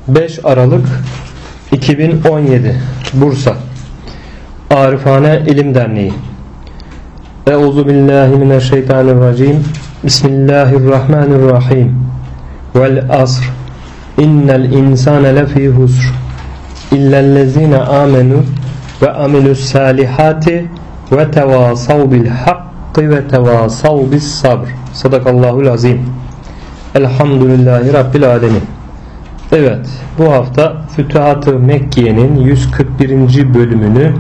5 Aralık 2017 Bursa Arifane İlim Derneği. Euzubillahimineşşeytanirracim. Bismillahirrahmanirrahim. Vel asr. İnnel insane lefî husr. İllellezîne âmenû ve amilus salihati ve tevâsav bil hakkı ve tevâsav bis sabr. Sadakallahul azim. Elhamdülillahi Rabbil alemin. Evet, bu hafta Fütuhat-ı Mekke'nin 141. bölümünü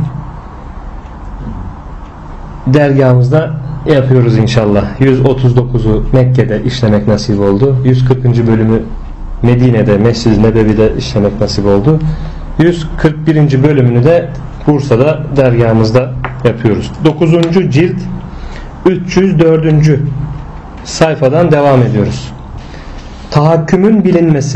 dergahımızda yapıyoruz inşallah. 139'u Mekke'de işlemek nasip oldu. 140. bölümü Medine'de, Mescid-i Nebevi'de işlemek nasip oldu. 141. bölümünü de Bursa'da dergahımızda yapıyoruz. 9. cilt 304. sayfadan devam ediyoruz. Tahakkümün bilinmesi.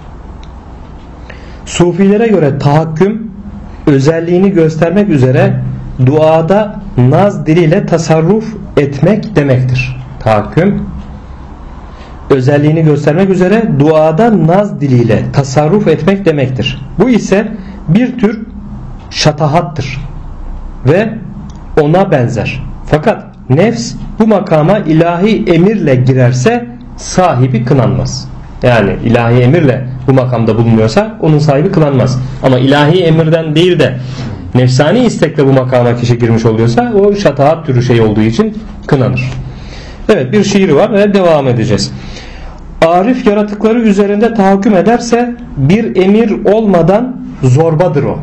Sufilere göre tahakküm özelliğini göstermek üzere duada naz diliyle tasarruf etmek demektir. Tahakküm özelliğini göstermek üzere duada naz diliyle tasarruf etmek demektir. Bu ise bir tür şatahattır ve ona benzer. Fakat nefs bu makama ilahi emirle girerse sahibi kınanmaz. Yani ilahi emirle bu makamda bulunuyorsa onun sahibi kınanmaz. Ama ilahi emirden değil de nefsani istekle bu makama kişi girmiş oluyorsa o şatahat türü şey olduğu için kınanır. Evet, bir şiir var ve devam edeceğiz. Arif yaratıkları üzerinde tahakküm ederse bir emir olmadan zorbadır o.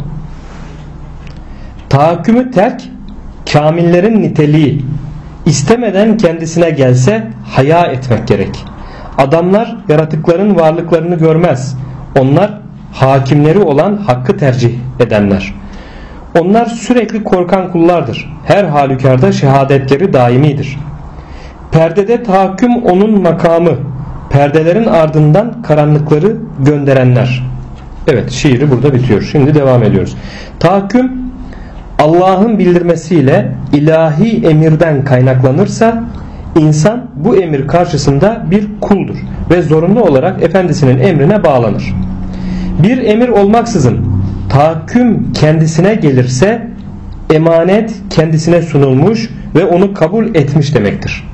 Tahakkümü terk kamillerin niteliği, istemeden kendisine gelse haya etmek gerek. Adamlar yaratıkların varlıklarını görmez. Onlar hakimleri olan hakkı tercih edenler. Onlar sürekli korkan kullardır. Her halükarda şehadetleri daimidir. Perdede tahakküm onun makamı. Perdelerin ardından karanlıkları gönderenler. Evet, şiiri burada bitiyor. Şimdi devam ediyoruz. Tahakküm Allah'ın bildirmesiyle ilahi emirden kaynaklanırsa insan bu emir karşısında bir kuldur ve zorunlu olarak efendisinin emrine bağlanır. Bir emir olmaksızın tahakküm kendisine gelirse emanet kendisine sunulmuş ve onu kabul etmiş demektir.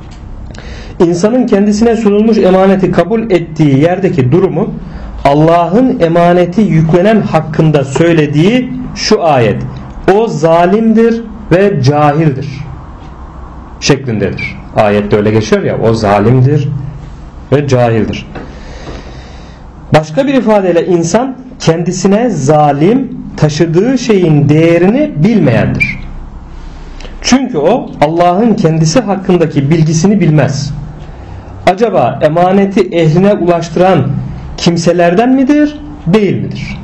İnsanın kendisine sunulmuş emaneti kabul ettiği yerdeki durumu Allah'ın emaneti yüklenen hakkında söylediği şu ayet: o zalimdir ve cahildir şeklindedir. Ayette öyle geçiyor ya, o zalimdir ve cahildir. Başka bir ifadeyle insan kendisine zalim, taşıdığı şeyin değerini bilmeyendir. Çünkü o Allah'ın kendisi hakkındaki bilgisini bilmez. Acaba emaneti ehline ulaştıran kimselerden midir, değil midir?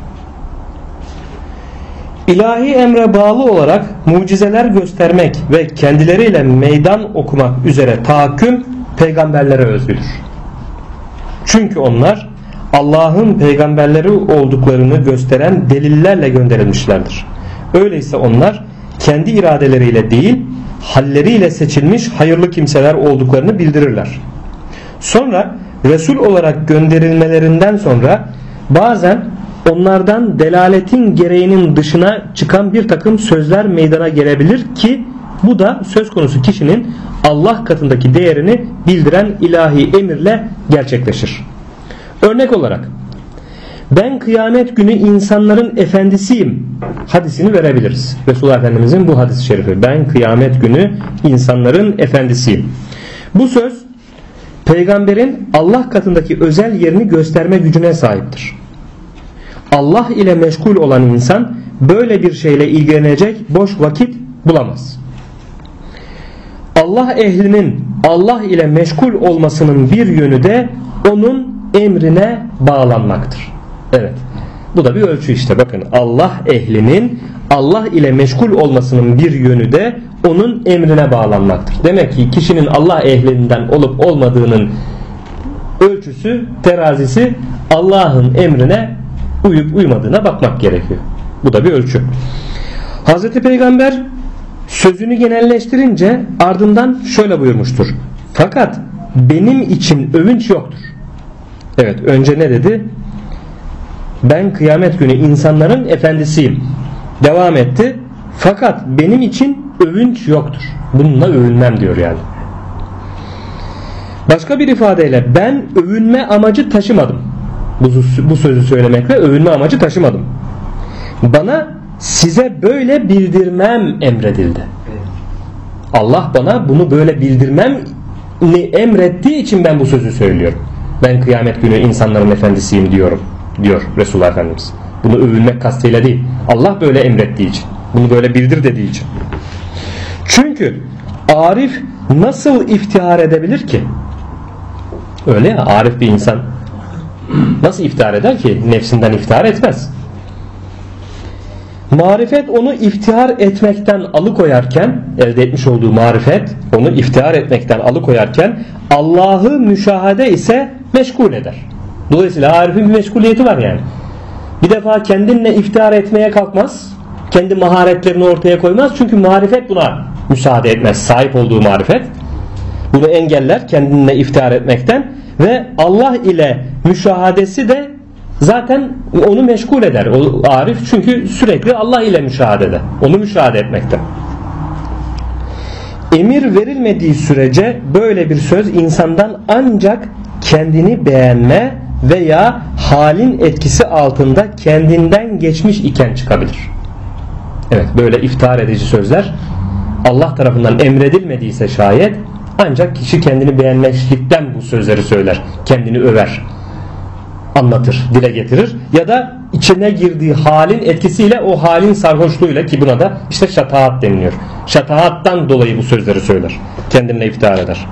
İlahi emre bağlı olarak mucizeler göstermek ve kendileriyle meydan okumak üzere tahakküm peygamberlere özgüdür. Çünkü onlar Allah'ın peygamberleri olduklarını gösteren delillerle gönderilmişlerdir. Öyleyse onlar kendi iradeleriyle değil, halleriyle seçilmiş hayırlı kimseler olduklarını bildirirler. Sonra Resul olarak gönderilmelerinden sonra bazen onlardan delaletin gereğinin dışına çıkan bir takım sözler meydana gelebilir ki bu da söz konusu kişinin Allah katındaki değerini bildiren ilahi emirle gerçekleşir. Örnek olarak ben kıyamet günü insanların efendisiyim hadisini verebiliriz. Resulullah Efendimizin bu hadis-i şerifi, ben kıyamet günü insanların efendisiyim. Bu söz peygamberin Allah katındaki özel yerini gösterme gücüne sahiptir. Allah ile meşgul olan insan böyle bir şeyle ilgilenecek boş vakit bulamaz. Allah ehlinin Allah ile meşgul olmasının bir yönü de onun emrine bağlanmaktır. Evet, bu da bir ölçü işte. Bakın, Allah ehlinin Allah ile meşgul olmasının bir yönü de onun emrine bağlanmaktır. Demek ki kişinin Allah ehlinden olup olmadığının ölçüsü, terazisi Allah'ın emrine uyup uymadığına bakmak gerekiyor. Bu da bir ölçü. Hazreti Peygamber sözünü genelleştirince ardından şöyle buyurmuştur: fakat benim için övünç yoktur. Evet, önce ne dedi? Ben kıyamet günü insanların efendisiyim. Devam etti. Fakat benim için övünç yoktur. Bununla övünmem diyor yani. Başka bir ifadeyle ben övünme amacı taşımadım. Bu sözü söylemekle övünme amacı taşımadım. Bana size böyle bildirmem emredildi. Allah bana bunu böyle bildirmem emrettiği için ben bu sözü söylüyorum. Ben kıyamet günü insanların efendisiyim diyor Resulullah Efendimiz. Bunu övünmek kastıyla değil. Allah böyle emrettiği için. Bunu böyle bildir dediği için. Çünkü arif nasıl iftihar edebilir ki? Öyle ya, arif bir insan nasıl iftihar eder ki? Nefsinden iftihar etmez. Marifet onu iftihar etmekten alıkoyarken, elde etmiş olduğu marifet onu iftihar etmekten alıkoyarken Allah'ı müşahede ise meşgul eder. Dolayısıyla arifin bir meşguliyeti var yani. Bir defa kendinle iftihar etmeye kalkmaz. Kendi maharetlerini ortaya koymaz. Çünkü marifet buna müsaade etmez. Sahip olduğu marifet bunu engeller kendinle iftihar etmekten ve Allah ile müşahadesi de zaten onu meşgul eder. O arif çünkü sürekli Allah ile müşahadede. Onu müşahede etmekte. Emir verilmediği sürece böyle bir söz insandan ancak kendini beğenme veya halin etkisi altında kendinden geçmiş iken çıkabilir. Evet, böyle iftihar edici sözler Allah tarafından emredilmediyse şayet ancak kişi kendini beğenmekten bu sözleri söyler. Kendini över. Anlatır, dile getirir ya da içine girdiği halin etkisiyle o halin sarhoşluğuyla ki buna da işte şatahat deniliyor. Şatahattan dolayı bu sözleri söyler. Kendine iftihar eder.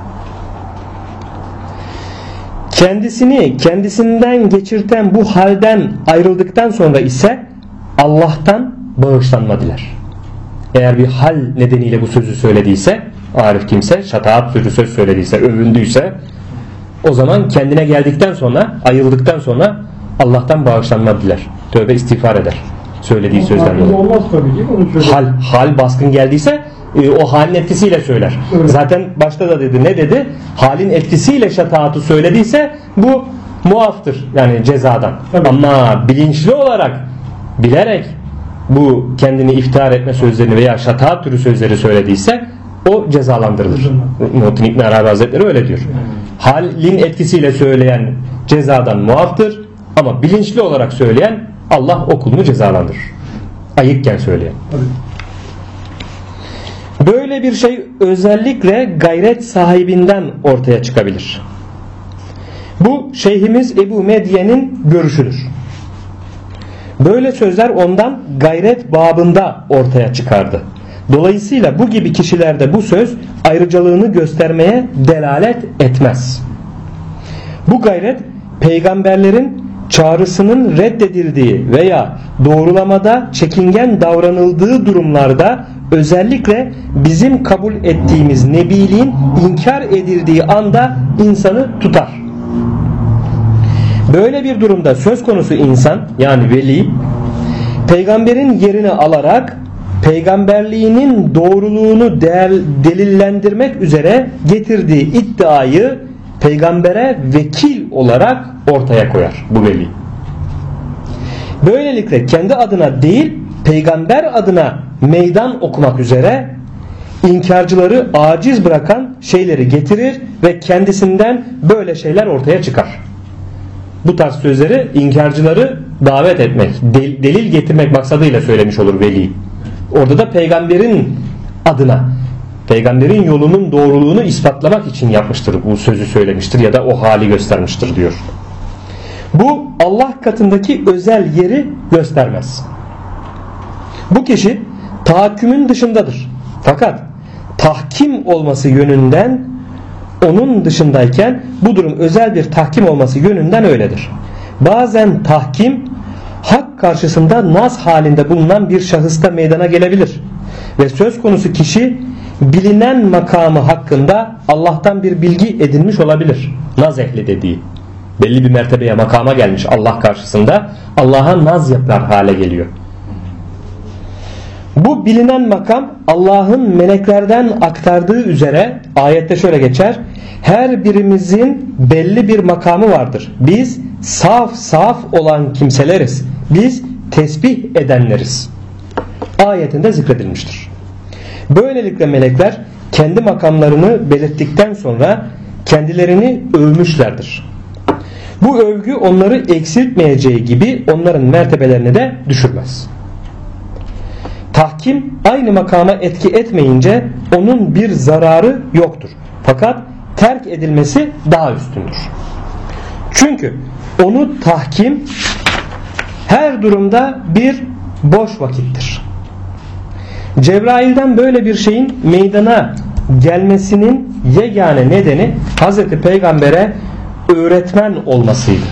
Kendisinden geçirten bu halden ayrıldıktan sonra ise Allah'tan bağışlanma diler. Eğer bir hal nedeniyle bu sözü söylediyse, arif kimse şatahat sözü söz söylediyse, övündüyse o zaman kendine geldikten sonra, ayıldıktan sonra Allah'tan bağışlanma diler. Tövbe istiğfar eder. Söylediği sözden dolayı. Olmaz tabii değil mi? Hal baskın geldiyse o halin etkisiyle söyler. Evet. Zaten başta da dedi. Ne dedi? Halin etkisiyle şataatı söylediyse bu muaftır. Yani cezadan. Evet. Ama bilinçli olarak bilerek bu kendini iftihar etme sözlerini veya şataat türü sözleri söylediyse o cezalandırılır. Muhittin İbn Arabi Hazretleri öyle diyor. Halin etkisiyle söyleyen cezadan muaftır ama bilinçli olarak söyleyen Allah o kulunu cezalandırır. Ayıkken söyleyen. Evet. Böyle bir şey özellikle gayret sahibinden ortaya çıkabilir. Bu Şeyhimiz Ebu Medyen'in görüşüdür. Böyle sözler ondan gayret babında ortaya çıkardı. Dolayısıyla bu gibi kişilerde bu söz ayrıcalığını göstermeye delalet etmez. Bu gayret peygamberlerin çağrısının reddedildiği veya doğrulamada çekingen davranıldığı durumlarda özellikle bizim kabul ettiğimiz nebiliğin inkar edildiği anda insanı tutar. Böyle bir durumda söz konusu insan yani veli peygamberin yerini alarak peygamberliğinin doğruluğunu delillendirmek üzere getirdiği iddiayı peygambere vekil olarak ortaya koyar bu veli. Böylelikle kendi adına değil peygamber adına meydan okumak üzere inkarcıları aciz bırakan şeyleri getirir ve kendisinden böyle şeyler ortaya çıkar. Bu tarz sözleri inkarcıları davet etmek, delil getirmek maksadıyla söylemiş olur veli. Orada da peygamberin adına, peygamberin yolunun doğruluğunu ispatlamak için yapmıştır, bu sözü söylemiştir ya da o hali göstermiştir diyor. Bu Allah katındaki özel yeri göstermez. Bu kişi tahakkümün dışındadır. Fakat tahkim olması yönünden onun dışındayken bu durum özel bir tahkim olması yönünden öyledir. Bazen tahkim hak karşısında naz halinde bulunan bir şahısta meydana gelebilir. Ve söz konusu kişi bilinen makamı hakkında Allah'tan bir bilgi edinmiş olabilir. Naz ehli dediği. Belli bir mertebeye makama gelmiş Allah karşısında Allah'a naz yapar hale geliyor. Bu O bilinen makam Allah'ın meleklerden aktardığı üzere ayette şöyle geçer: her birimizin belli bir makamı vardır. Biz saf saf olan kimseleriz. Biz tesbih edenleriz. Ayetinde zikredilmiştir. Böylelikle melekler kendi makamlarını belirttikten sonra kendilerini övmüşlerdir. Bu övgü onları eksiltmeyeceği gibi onların mertebelerini de düşürmez. Tahkim aynı makama etki etmeyince onun bir zararı yoktur. Fakat terk edilmesi daha üstündür. Çünkü onu tahkim her durumda bir boş vakittir. Cebrail'den böyle bir şeyin meydana gelmesinin yegane nedeni Hz. Peygamber'e öğretmen olmasıydı.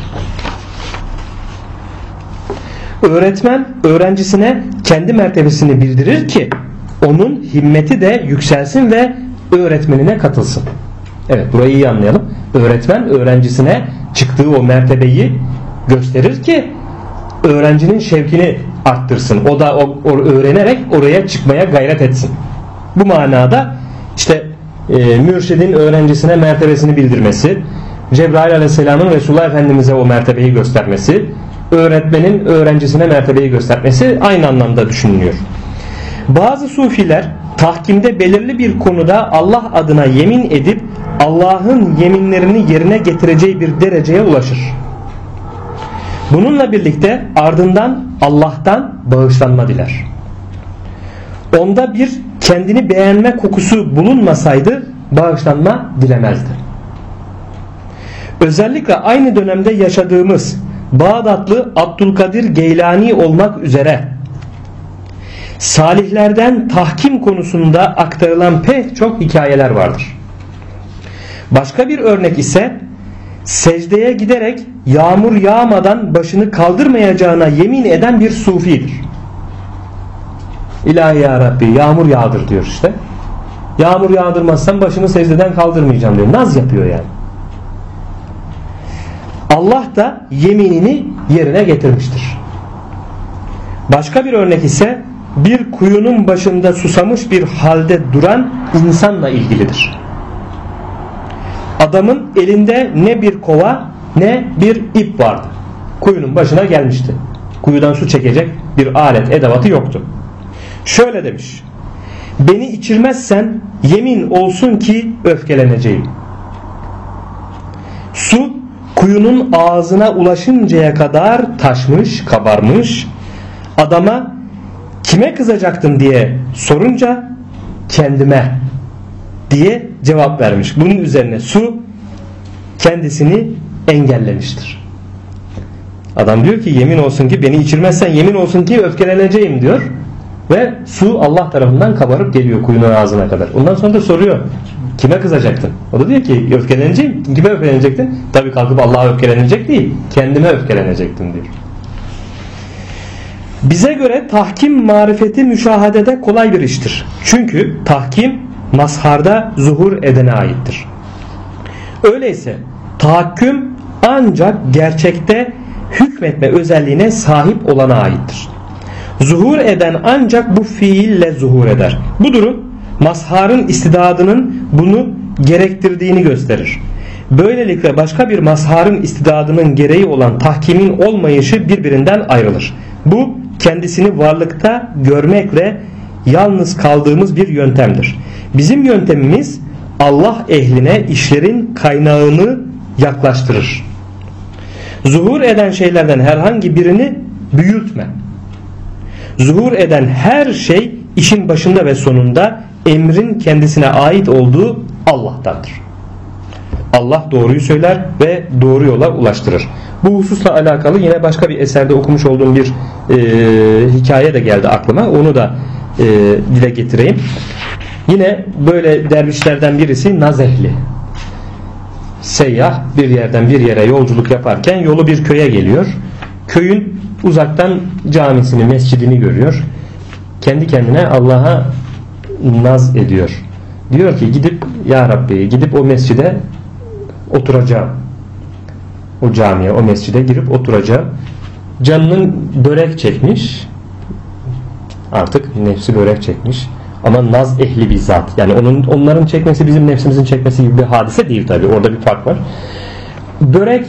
Öğretmen öğrencisine kendi mertebesini bildirir ki onun himmeti de yükselsin ve öğretmenine katılsın. Evet, burayı iyi anlayalım. Öğretmen öğrencisine çıktığı o mertebeyi gösterir ki öğrencinin şevkini arttırsın. O da öğrenerek oraya çıkmaya gayret etsin. Bu manada işte mürşidin öğrencisine mertebesini bildirmesi, Cebrail Aleyhisselam'ın Resulullah Efendimiz'e o mertebeyi göstermesi, öğretmenin öğrencisine mertebeyi göstermesi aynı anlamda düşünülüyor. Bazı sufiler tahkimde belirli bir konuda Allah adına yemin edip Allah'ın yeminlerini yerine getireceği bir dereceye ulaşır. Bununla birlikte ardından Allah'tan bağışlanma diler. Onda bir kendini beğenme kokusu bulunmasaydı bağışlanma dilemezdi. Özellikle aynı dönemde yaşadığımız Bağdatlı Abdülkadir Geylani olmak üzere salihlerden tahkim konusunda aktarılan pek çok hikayeler vardır. Başka bir örnek ise secdeye giderek yağmur yağmadan başını kaldırmayacağına yemin eden bir sufidir. İlahi ya Rabbi yağmur yağdır diyor işte. Yağmur yağdırmazsan başını secdeden kaldırmayacağım diyor. Naz yapıyor yani. Allah da yeminini yerine getirmiştir. Başka bir örnek ise bir kuyunun başında susamış bir halde duran insanla ilgilidir. Adamın elinde ne bir kova ne bir ip vardı. Kuyunun başına gelmişti. Kuyudan su çekecek bir alet edevatı yoktu. Şöyle demiş: beni içirmezsen yemin olsun ki öfkeleneceğim. Su kuyunun ağzına ulaşıncaya kadar taşmış, kabarmış. Adama kime kızacaktın diye sorunca kendime diye cevap vermiş. Bunun üzerine su kendisini engellemiştir. Adam diyor ki yemin olsun ki beni içirmezsen yemin olsun ki öfkeleneceğim diyor. Ve su Allah tarafından kabarıp geliyor kuyunun ağzına kadar. Ondan sonra da soruyor, kime kızacaktın? O da diyor ki öfkeleneceğim. Kime öfkelenecektin? Tabii kalkıp Allah'a öfkelenecek değil, kendime öfkelenecektim diyor. Bize göre tahkim marifeti müşahadede kolay bir iştir. Çünkü tahkim mazharda zuhur edene aittir. Öyleyse tahakküm ancak gerçekte hükmetme özelliğine sahip olana aittir. Zuhur eden ancak bu fiille zuhur eder. Bu durum mazharın istidadının bunu gerektirdiğini gösterir. Böylelikle başka bir mazharın istidadının gereği olan tahkimin olmayışı birbirinden ayrılır. Bu kendisini varlıkta görmekle yalnız kaldığımız bir yöntemdir. Bizim yöntemimiz Allah ehline işlerin kaynağını yaklaştırır. Zuhur eden şeylerden herhangi birini büyütme. Zuhur eden her şey işin başında ve sonunda emrin kendisine ait olduğu Allah'tandır. Allah doğruyu söyler ve doğru yola ulaştırır. Bu hususla alakalı yine başka bir eserde okumuş olduğum bir hikaye de geldi aklıma. Onu da dile getireyim. Yine böyle dervişlerden birisi naz ehli. Seyyah bir yerden bir yere yolculuk yaparken yolu bir köye geliyor. Köyün uzaktan camisini, mescidini görüyor. Kendi kendine Allah'a naz ediyor. Diyor ki gidip ya Rabbi gidip o mescide oturacağım. O camiye, o mescide girip oturacağım. Canının börek çekmiş. Artık nefsi börek çekmiş. Ama naz ehli bir zat. Yani onların çekmesi bizim nefsimizin çekmesi gibi bir hadise değil tabi. Orada bir fark var. Börek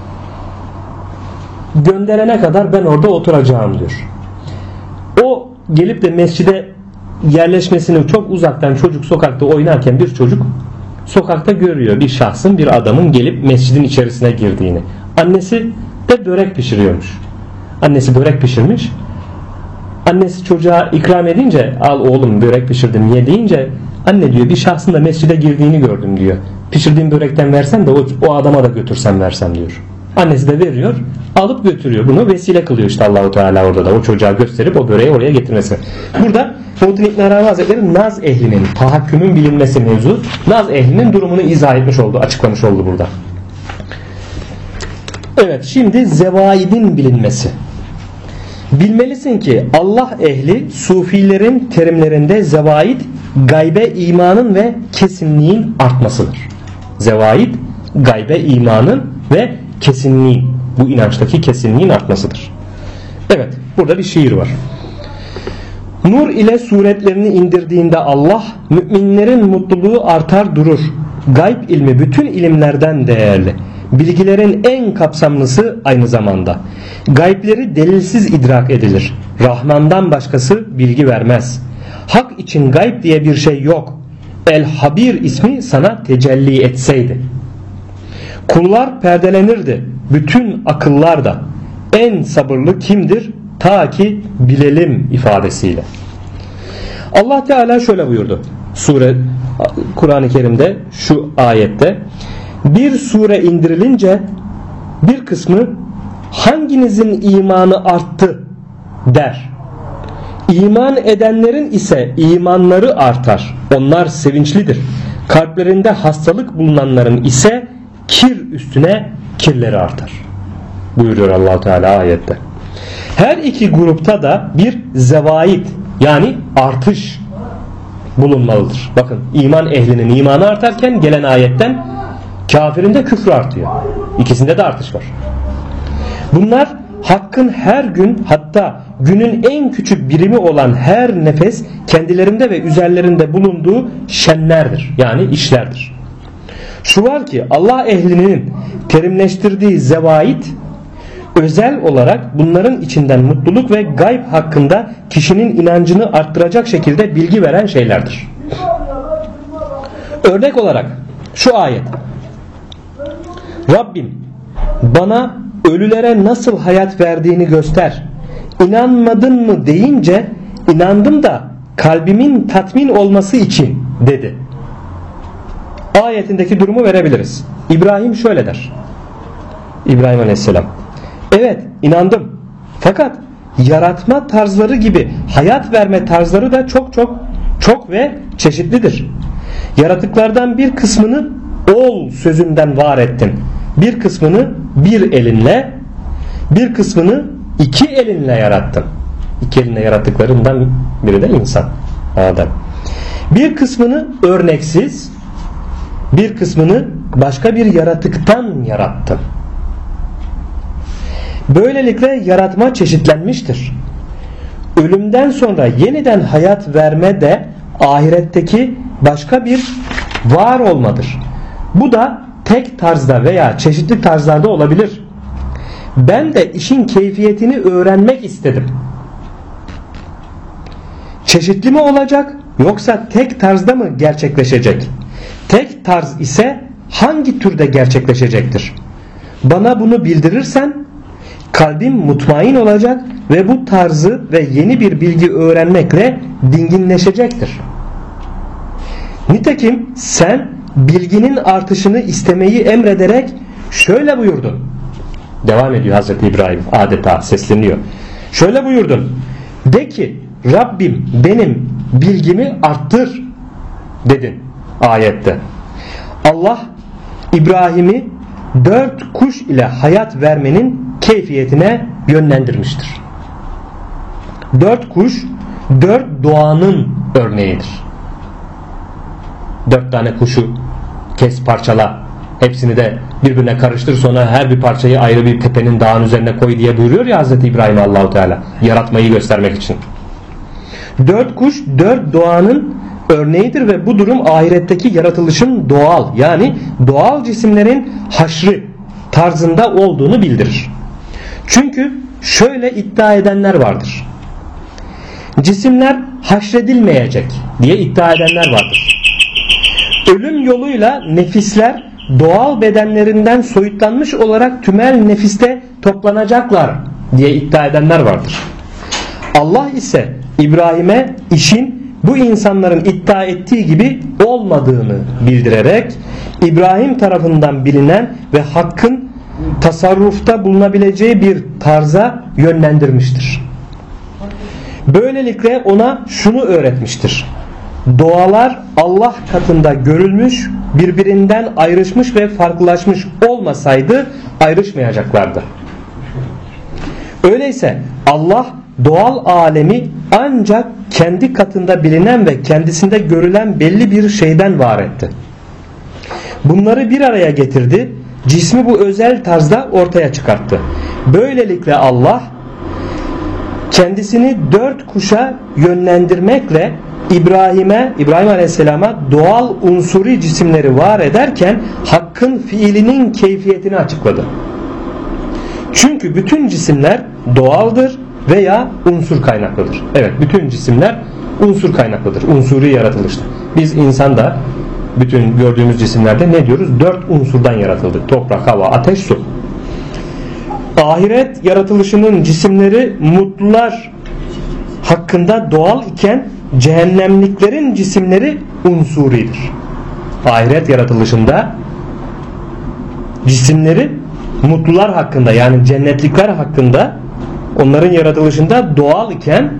gönderene kadar ben orada oturacağım diyor. O gelip de mescide yerleşmesini çok uzaktan, çocuk sokakta oynarken bir çocuk sokakta görüyor bir şahsın, bir adamın gelip mescidin içerisine girdiğini. Annesi de börek pişiriyormuş. Annesi börek pişirmiş. Annesi çocuğa ikram edince, al oğlum börek pişirdim ye deyince, anne diyor bir şahsın da mescide girdiğini gördüm diyor. Pişirdiğim börekten versen de o adama da götürsen versem diyor. Annesi de veriyor, alıp götürüyor. Bunu vesile kılıyor işte Allahu Teala orada da o çocuğa gösterip o böreği oraya getirmesi. Burada Muhittin İbn Arabi Hazretleri naz ehlinin, tahakkümün bilinmesi mevzu, naz ehlinin durumunu izah etmiş oldu, açıklamış oldu burada. Evet, şimdi zevaidin bilinmesi. Bilmelisin ki Allah ehli sufilerin terimlerinde zevaid gaybe imanın ve kesinliğin artmasıdır. Zevaid gaybe imanın ve kesinliğin, bu inançtaki kesinliğin artmasıdır. Evet, burada bir şiir var. Nur ile suretlerini indirdiğinde Allah, müminlerin mutluluğu artar durur. Gayb ilmi bütün ilimlerden değerli. Bilgilerin en kapsamlısı aynı zamanda. Gaybleri delilsiz idrak edilir. Rahman'dan başkası bilgi vermez. Hak için gayb diye bir şey yok. El Habir ismi sana tecelli etseydi. Kullar perdelenirdi. Bütün akıllar da. En sabırlı kimdir? Ta ki bilelim ifadesiyle. Allah Teala şöyle buyurdu. Kur'an-ı Kerim'de şu ayette, bir sure indirilince bir kısmı hanginizin imanı arttı der. İman edenlerin ise imanları artar. Onlar sevinçlidir. Kalplerinde hastalık bulunanların ise kir üstüne kirleri artar. Buyuruyor Allah Teala ayette. Her iki grupta da bir zevaid yani artış bulunmalıdır. Bakın iman ehlinin imanı artarken gelen ayetten kafirin de küfrü artıyor. İkisinde de artış var. Bunlar hakkın her gün, hatta günün en küçük birimi olan her nefes kendilerinde ve üzerlerinde bulunduğu şenlerdir. Yani işlerdir. Şu var ki Allah ehlinin terimleştirdiği zevaid özel olarak bunların içinden mutluluk ve gayb hakkında kişinin inancını arttıracak şekilde bilgi veren şeylerdir. Örnek olarak şu ayet: Rabbim bana ölülere nasıl hayat verdiğini göster. İnanmadın mı deyince inandım da kalbimin tatmin olması için dedi. Ayetindeki durumu verebiliriz. İbrahim şöyle der. İbrahim Aleyhisselam: evet inandım. Fakat yaratma tarzları gibi hayat verme tarzları da çok ve çeşitlidir. Yaratıklardan bir kısmını ol sözünden var ettin. Bir kısmını bir elinle, bir kısmını iki elinle yarattın. İki elinle yarattıklarından biri de insan, Adem. Bir kısmını örneksiz, bir kısmını başka bir yaratıktan yarattın. Böylelikle yaratma çeşitlenmiştir. Ölümden sonra yeniden hayat verme de ahiretteki başka bir var olmadır. Bu da tek tarzda veya çeşitli tarzlarda olabilir. Ben de işin keyfiyetini öğrenmek istedim. Çeşitli mi olacak yoksa tek tarzda mı gerçekleşecek? Tek tarz ise hangi türde gerçekleşecektir? Bana bunu bildirirsen kalbim mutmain olacak ve bu tarzı ve yeni bir bilgi öğrenmekle dinginleşecektir. Nitekim sen bilginin artışını istemeyi emrederek şöyle buyurdun. Devam ediyor Hazreti İbrahim, adeta sesleniyor. Şöyle buyurdun: de ki Rabbim benim bilgimi arttır dedin ayette. Allah İbrahim'i 4 kuş ile hayat vermenin keyfiyetine yönlendirmiştir. 4 kuş 4 doğanın örneğidir. 4 tane kuşu kes parçala, hepsini de birbirine karıştır, sonra her bir parçayı ayrı bir tepenin, dağın üzerine koy diye buyuruyor ya Hazreti İbrahim Allah-u Teala, yaratmayı göstermek için. Dört kuş dört doğanın örneğidir ve bu durum ahiretteki yaratılışın doğal, yani doğal cisimlerin haşrı tarzında olduğunu bildirir. Çünkü şöyle iddia edenler vardır. Cisimler haşredilmeyecek diye iddia edenler vardır. Ölüm yoluyla nefisler doğal bedenlerinden soyutlanmış olarak tümel nefiste toplanacaklar diye iddia edenler vardır. Allah ise İbrahim'e işin bu insanların iddia ettiği gibi olmadığını bildirerek İbrahim tarafından bilinen ve hakkın tasarrufta bulunabileceği bir tarza yönlendirmiştir. Böylelikle ona şunu öğretmiştir: doğalar Allah katında görülmüş, birbirinden ayrışmış ve farklılaşmış olmasaydı ayrışmayacaklardı. Öyleyse Allah doğal alemi ancak kendi katında bilinen ve kendisinde görülen belli bir şeyden var etti. Bunları bir araya getirdi, cismi bu özel tarzda ortaya çıkarttı. Böylelikle Allah kendisini dört kuşa yönlendirmekle İbrahim Aleyhisselam'a doğal unsuri cisimleri var ederken hakkın fiilinin keyfiyetini açıkladı. Çünkü bütün cisimler doğaldır veya unsur kaynaklıdır. Evet, bütün cisimler unsur kaynaklıdır. Unsuri yaratılıştır. Biz insanda bütün gördüğümüz cisimlerde ne diyoruz? Dört unsurdan yaratıldık. Toprak, hava, ateş, su. Ahiret yaratılışının cisimleri mutlular hakkında doğal iken cehennemliklerin cisimleri unsuridir. Ahiret yaratılışında cisimleri mutlular hakkında, yani cennetlikler hakkında, onların yaratılışında doğal iken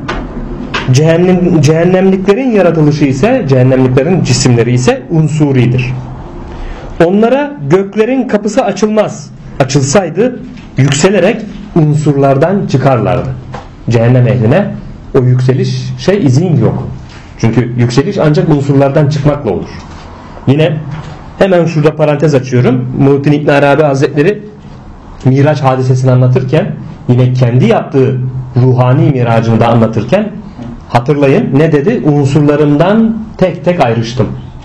cehennemliklerin yaratılışı ise, cehennemliklerin cisimleri ise unsuridir. Onlara göklerin kapısı açılmaz. Açılsaydı yükselerek unsurlardan çıkarlardı. Cehennem ehline o yükseliş izin yok. Çünkü yükseliş ancak unsurlardan çıkmakla olur. Yine hemen şurada parantez açıyorum. Muhittin İbn Arabi Hazretleri Miraç hadisesini anlatırken, yine kendi yaptığı ruhani miracını da anlatırken hatırlayın ne dedi? Unsurlarımdan tek tek ayrıştım.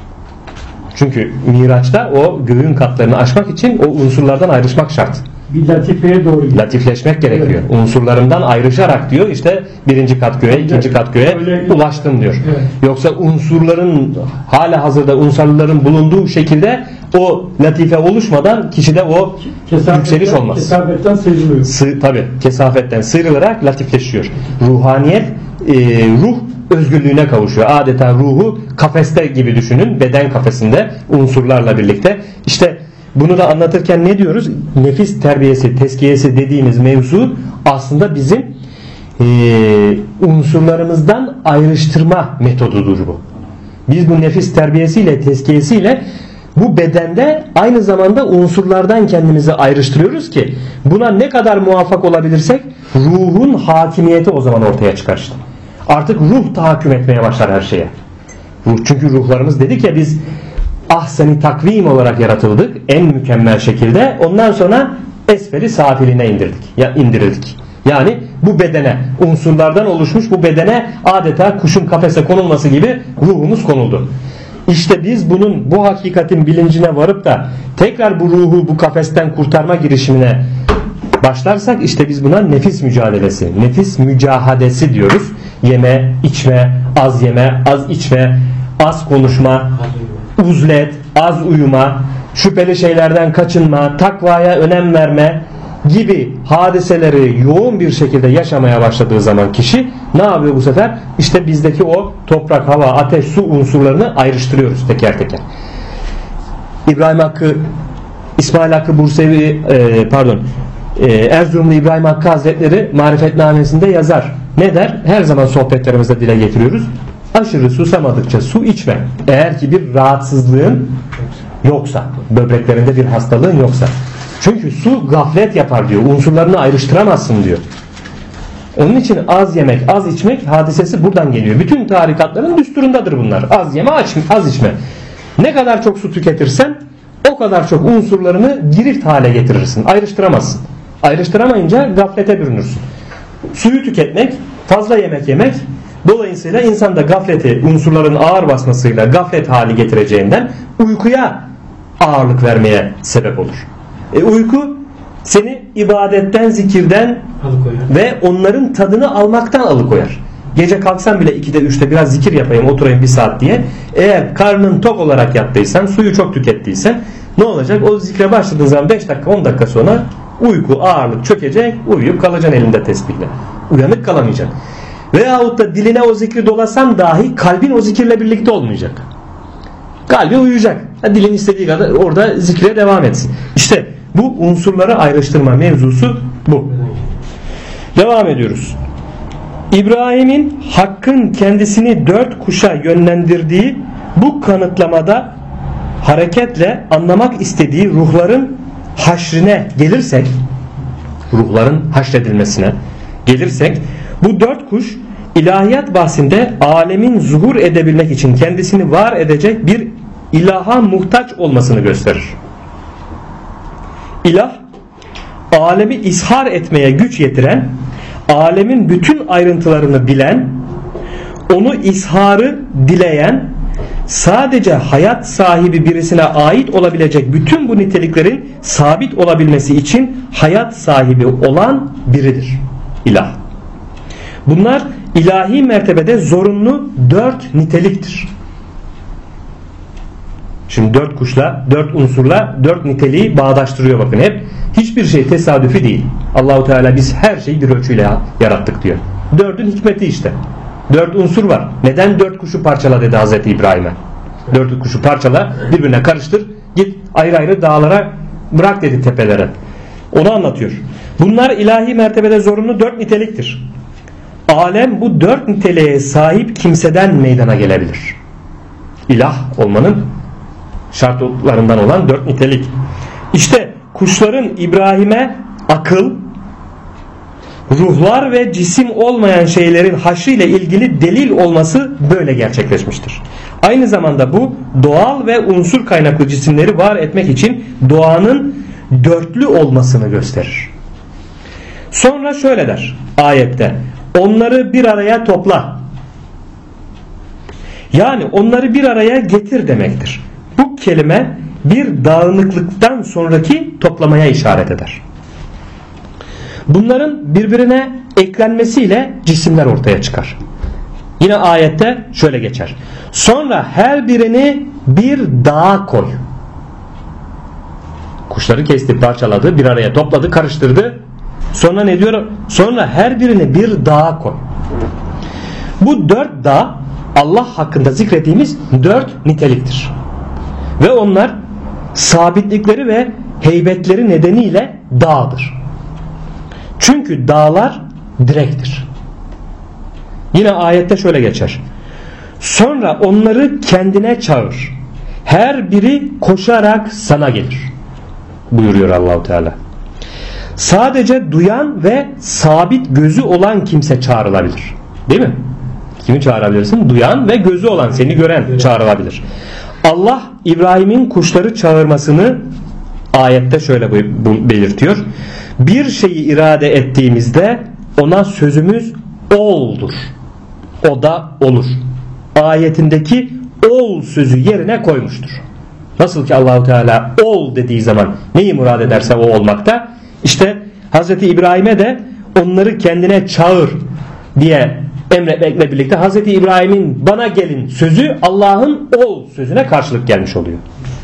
Çünkü Miraç'ta o göğün katlarını aşmak için o unsurlardan ayrışmak şart. Bir latifeye doğru. Latifleşmek gerekiyor. Evet. Unsurlarımdan ayrışarak diyor, işte birinci kat göğe, ikinci kat göğe ulaştım diyor. Evet. Yoksa unsurların, hala hazırda unsurların bulunduğu şekilde o latife oluşmadan kişide o yükseliş olmaz. Kesafetten sıyrılıyor. Tabii kesafetten sıyrılarak latifleşiyor. Ruhaniyet, ruh özgürlüğüne kavuşuyor. Adeta ruhu kafeste gibi düşünün. Beden kafesinde unsurlarla birlikte. İşte bunu da anlatırken ne diyoruz? Nefis terbiyesi, tezkiyesi dediğimiz mevzu aslında bizim unsurlarımızdan ayrıştırma metodudur bu. Biz bu nefis terbiyesiyle, tezkiyesiyle bu bedende aynı zamanda unsurlardan kendimizi ayrıştırıyoruz ki buna ne kadar muvaffak olabilirsek ruhun hakimiyeti o zaman ortaya çıkar işte. Artık ruh tahakküm etmeye başlar her şeye. Çünkü ruhlarımız, dedik ya, biz ahseni takvim olarak yaratıldık en mükemmel şekilde. Ondan sonra esferi safiline indirildik. Yani bu bedene, unsurlardan oluşmuş bu bedene adeta kuşun kafese konulması gibi ruhumuz konuldu. İşte biz bu hakikatin bilincine varıp da tekrar bu ruhu bu kafesten kurtarma girişimine başlarsak işte biz buna nefis mücadelesi, nefis mücahadesi diyoruz. Yeme, içme, az yeme, az içme, az konuşma, uzlet, az uyuma, şüpheli şeylerden kaçınma, takvaya önem verme gibi hadiseleri yoğun bir şekilde yaşamaya başladığı zaman kişi ne yapıyor bu sefer? İşte bizdeki o toprak, hava, ateş, su unsurlarını ayrıştırıyoruz teker teker. İsmail Hakkı Bursevi, Erzurumlu İbrahim Hakkı Hazretleri Marifetnamesinde yazar. Ne der? Her zaman sohbetlerimizde dile getiriyoruz. Aşırı susamadıkça su içme. Eğer ki bir rahatsızlığın yoksa, böbreklerinde bir hastalığın yoksa. Çünkü su gaflet yapar diyor. Unsurlarını ayrıştıramazsın diyor. Onun için az yemek, az içmek hadisesi buradan geliyor. Bütün tarikatların düsturundadır bunlar. Az yeme, az içme. Ne kadar çok su tüketirsen o kadar çok unsurlarını girift hale getirirsin. Ayrıştıramazsın. Ayrıştıramayınca gaflete bürünürsün. Suyu tüketmek, fazla yemek yemek Dolayısıyla insanda gafleti, unsurların ağır basmasıyla gaflet hali getireceğinden uykuya ağırlık vermeye sebep olur. Uyku seni ibadetten, zikirden alıkoyar ve onların tadını almaktan alıkoyar. Gece kalksan bile 2'de 3'te biraz zikir yapayım, oturayım 1 saat diye. Eğer karnın tok olarak yattıysan, suyu çok tükettiysen ne olacak? O zikre başladığın zaman 5 dakika 10 dakika sonra uyku, ağırlık çökecek, uyuyup kalacaksın elinde tesbihle. Uyanık kalamayacaksın. Veyahut da diline o zikri dolasan dahi kalbin o zikirle birlikte olmayacak. Kalbi uyuyacak. Dilin istediği kadar orada zikre devam etsin. İşte bu unsurları ayrıştırma mevzusu bu. Devam ediyoruz. İbrahim'in Hakk'ın kendisini 4 kuşa yönlendirdiği bu kanıtlamada hareketle anlamak istediği ruhların haşrine gelirsek, ruhların haşredilmesine gelirsek, bu 4 kuş ilahiyat bahsinde alemin zuhur edebilmek için kendisini var edecek bir ilaha muhtaç olmasını gösterir. İlah, alemi ishar etmeye güç yetiren, alemin bütün ayrıntılarını bilen, onu isharı dileyen, sadece hayat sahibi birisine ait olabilecek bütün bu niteliklerin sabit olabilmesi için hayat sahibi olan biridir. İlah. Bunlar ilahi mertebede zorunlu 4 niteliktir. Şimdi 4 kuşla, 4 unsurla 4 niteliği bağdaştırıyor bakın hep. Hiçbir şey tesadüfi değil. Allahu Teala biz her şeyi bir ölçüyle yarattık diyor. 4'ün hikmeti işte. 4 unsur var. Neden 4 kuşu parçala dedi Hazreti İbrahim'e. 4 kuşu parçala, birbirine karıştır, git ayrı ayrı dağlara bırak dedi, tepelere. Onu anlatıyor. Bunlar ilahi mertebede zorunlu 4 niteliktir. Alem bu 4 niteliğe sahip kimseden meydana gelebilir. İlah olmanın şartlarından olan 4 nitelik. İşte kuşların İbrahim'e akıl, ruhlar ve cisim olmayan şeylerin haşrı ile ilgili delil olması böyle gerçekleşmiştir. Aynı zamanda bu doğal ve unsur kaynaklı cisimleri var etmek için doğanın dörtlü olmasını gösterir. Sonra şöyle der ayette: onları bir araya topla. Yani onları bir araya getir demektir. Bu kelime bir dağınıklıktan sonraki toplamaya işaret eder. Bunların birbirine eklenmesiyle cisimler ortaya çıkar. Yine ayette şöyle geçer: sonra her birini bir dağa koy. Kuşları kesti, parçaladı, bir araya topladı, karıştırdı. Sonra ne diyor? Sonra her birini bir dağa koy. Bu 4 dağ Allah hakkında zikrettiğimiz 4 niteliktir. Ve onlar sabitlikleri ve heybetleri nedeniyle dağdır. Çünkü dağlar direktir. Yine ayette şöyle geçer: sonra onları kendine çağır. Her biri koşarak sana gelir buyuruyor Allahu Teala. Sadece duyan ve sabit gözü olan kimse çağrılabilir. Değil mi? Kimi çağırabilirsin? Duyan ve gözü olan, seni gören çağrılabilir. Allah İbrahim'in kuşları çağırmasını ayette şöyle belirtiyor: bir şeyi irade ettiğimizde ona sözümüz ol'dur. O da olur. Ayetindeki ol sözü yerine koymuştur. Nasıl ki Allahu Teala ol dediği zaman neyi murad ederse o olmakta, İşte Hazreti İbrahim'e de onları kendine çağır diye emretmekle birlikte Hazreti İbrahim'in bana gelin sözü Allah'ın ol sözüne karşılık gelmiş oluyor.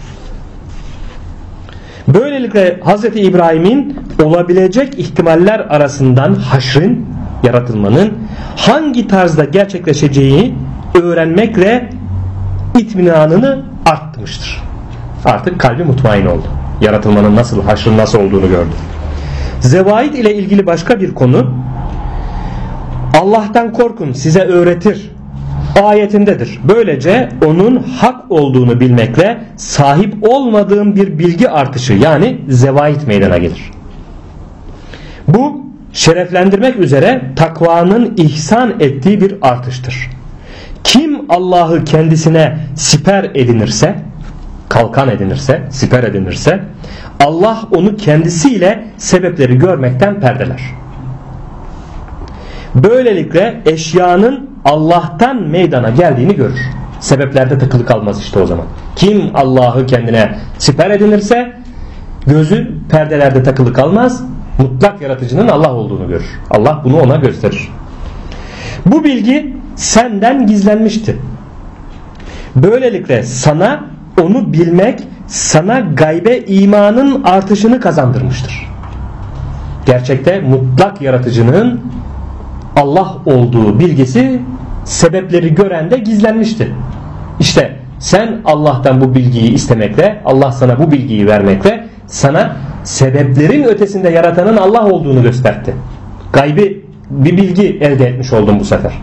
Böylelikle Hazreti İbrahim'in olabilecek ihtimaller arasından haşrın, yaratılmanın hangi tarzda gerçekleşeceğini öğrenmekle itminanını arttırmıştır. Artık kalbi mutmain oldu. Yaratılmanın nasıl, haşrın nasıl olduğunu gördü. Zevaid ile ilgili başka bir konu, Allah'tan korkun size öğretir ayetindedir. Böylece onun hak olduğunu bilmekle sahip olmadığım bir bilgi artışı, yani zevaid meydana gelir. Bu şereflendirmek üzere takvanın ihsan ettiği bir artıştır. Kim Allah'ı kendisine siper edinirse, kalkan edinirse, siper edinirse, Allah onu kendisiyle sebepleri görmekten perdeler. Böylelikle eşyanın Allah'tan meydana geldiğini görür. Sebeplerde takılı kalmaz işte o zaman. Kim Allah'ı kendine siper edinirse gözü perdelerde takılı kalmaz. Mutlak yaratıcının Allah olduğunu görür. Allah bunu ona gösterir. Bu bilgi senden gizlenmişti. Böylelikle sana onu bilmek sana gaybe imanın artışını kazandırmıştır. Gerçekte mutlak yaratıcının Allah olduğu bilgisi sebepleri görende gizlenmişti. İşte sen Allah'tan bu bilgiyi istemekle, Allah sana bu bilgiyi vermekle sana sebeplerin ötesinde yaratanın Allah olduğunu gösterdi. Gaybi bir bilgi elde etmiş oldun bu sefer.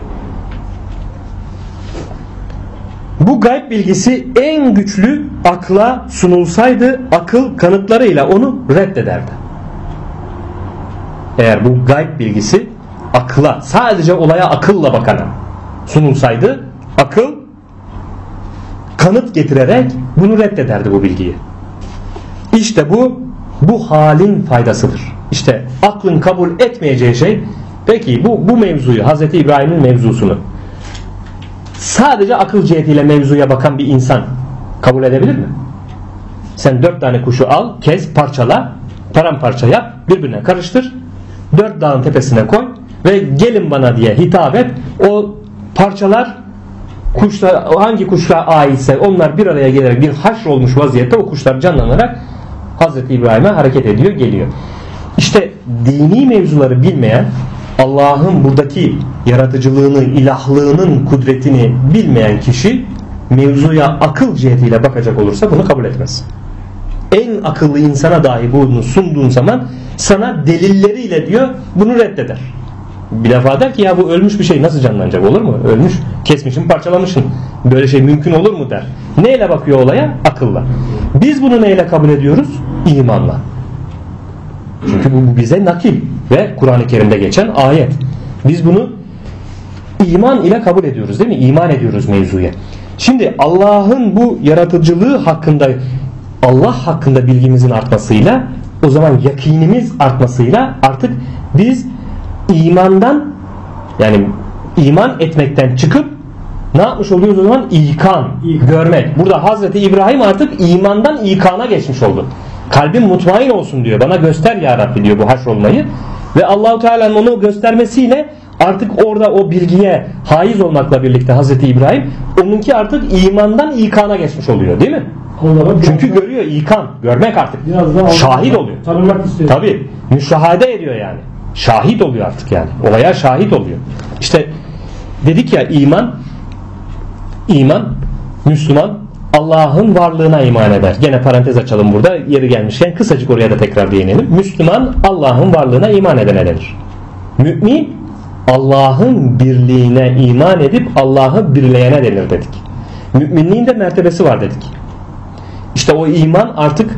Bu gayb bilgisi en güçlü akla sunulsaydı akıl kanıtlarıyla onu reddederdi. Eğer bu gayb bilgisi akla, sadece olaya akılla bakana sunulsaydı akıl kanıt getirerek bunu reddederdi, bu bilgiyi. İşte bu halin faydasıdır. İşte aklın kabul etmeyeceği şey, peki bu mevzuyu, Hazreti İbrahim'in mevzusunu sadece akıl cihetiyle mevzuya bakan bir insan kabul edebilir mi? Sen 4 tane kuşu al, kes, parçala, paramparça yap, birbirine karıştır, 4 dağın tepesine koy ve gelin bana diye hitap et. O parçalar kuşlar, hangi kuşlara aitse onlar bir araya gelerek bir haşrolmuş vaziyette o kuşlar canlanarak Hazreti İbrahim'e hareket ediyor, geliyor. İşte dini mevzuları bilmeyen, Allah'ın buradaki yaratıcılığını, ilahlığının kudretini bilmeyen kişi mevzuya akıl cihetiyle bakacak olursa bunu kabul etmez. En akıllı insana dahi bunu sunduğun zaman sana delilleriyle diyor bunu reddeder. Bir defa der ki ya bu ölmüş bir şey nasıl canlanacak, olur mu? Ölmüş, kesmişsin, parçalamışsın. Böyle şey mümkün olur mu der. Neyle bakıyor olaya? Akılla. Biz bunu neyle kabul ediyoruz? İmanla. Çünkü bu bize nakil ve Kur'an-ı Kerim'de geçen ayet. Biz bunu iman ile kabul ediyoruz, değil mi? İman ediyoruz mevzuya. Şimdi Allah'ın bu yaratıcılığı hakkında, Allah hakkında bilgimizin artmasıyla, o zaman yakinimiz artmasıyla artık biz imandan, yani iman etmekten çıkıp ne yapmış oluyoruz o zaman? İkan, görmek. Burada Hazreti İbrahim artık imandan ikana geçmiş oldu. Kalbim mutmain olsun diyor. Bana göster ya Rabbi diyor bu haşrolmayı. Ve Allah-u Teala'nın onu göstermesiyle artık orada o bilgiye haiz olmakla birlikte Hazreti İbrahim onunki artık imandan ikana geçmiş oluyor, değil mi? Çünkü görüyor, ikan, görmek artık. Şahit oluyor. Tanımak istiyor. Tabii. Müşahede ediyor yani. Şahit oluyor artık yani. Olaya şahit oluyor. İşte dedik ya iman, Müslüman Allah'ın varlığına iman eder. Gene parantez açalım burada. Yeri gelmişken kısacık oraya da tekrar değinelim. Müslüman Allah'ın varlığına iman edene denir. Mümin Allah'ın birliğine iman edip Allah'ı birleyene denir dedik. Müminliğin de mertebesi var dedik. İşte o iman artık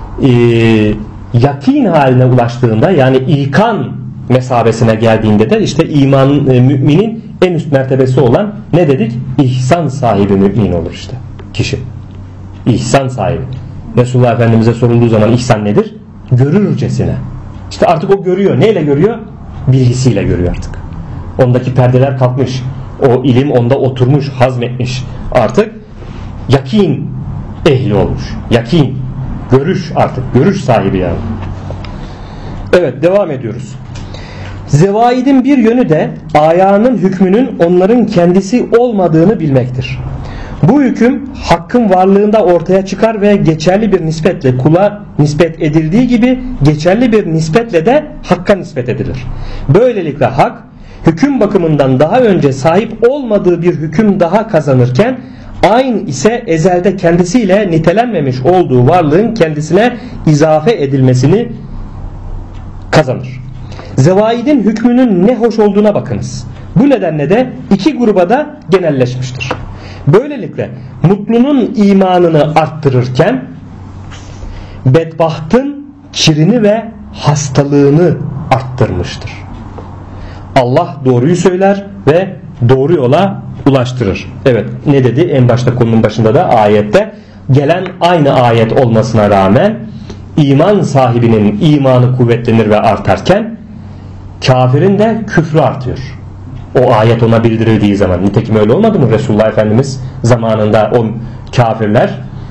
yakin haline ulaştığında, yani ikan mesabesine geldiğinde de işte iman, müminin en üst mertebesi olan ne dedik? İhsan sahibi mümin olur işte kişi. İhsan sahibi. Resulullah Efendimiz'e sorulduğu zaman ihsan nedir? Görürcesine. İşte artık o görüyor. Neyle görüyor? Bilgisiyle görüyor artık. Ondaki perdeler kalkmış. O ilim onda oturmuş, hazmetmiş. Artık yakin ehli olmuş. Yakin. Görüş artık. Görüş sahibi yani. Evet, devam ediyoruz. Zevaidin bir yönü de ayağının hükmünün onların kendisi olmadığını bilmektir. Bu hüküm hakkın varlığında ortaya çıkar ve geçerli bir nispetle kula nispet edildiği gibi geçerli bir nispetle de hakka nispet edilir. Böylelikle hak hüküm bakımından daha önce sahip olmadığı bir hüküm daha kazanırken ayn ise ezelde kendisiyle nitelenmemiş olduğu varlığın kendisine izafe edilmesini kazanır. Zevaidin hükmünün ne hoş olduğuna bakınız. Bu nedenle de iki gruba da genelleşmiştir. Böylelikle mutlunun imanını arttırırken bedbahtın kirini ve hastalığını arttırmıştır. Allah doğruyu söyler ve doğru yola ulaştırır. Evet, ne dedi? En başta konunun başında da ayette gelen aynı ayet olmasına rağmen iman sahibinin imanı kuvvetlenir ve artarken kafirin de küfrü artıyor. O ayet ona bildirildiği zaman. Nitekim öyle olmadı mı? Resulullah Efendimiz zamanında o kafirler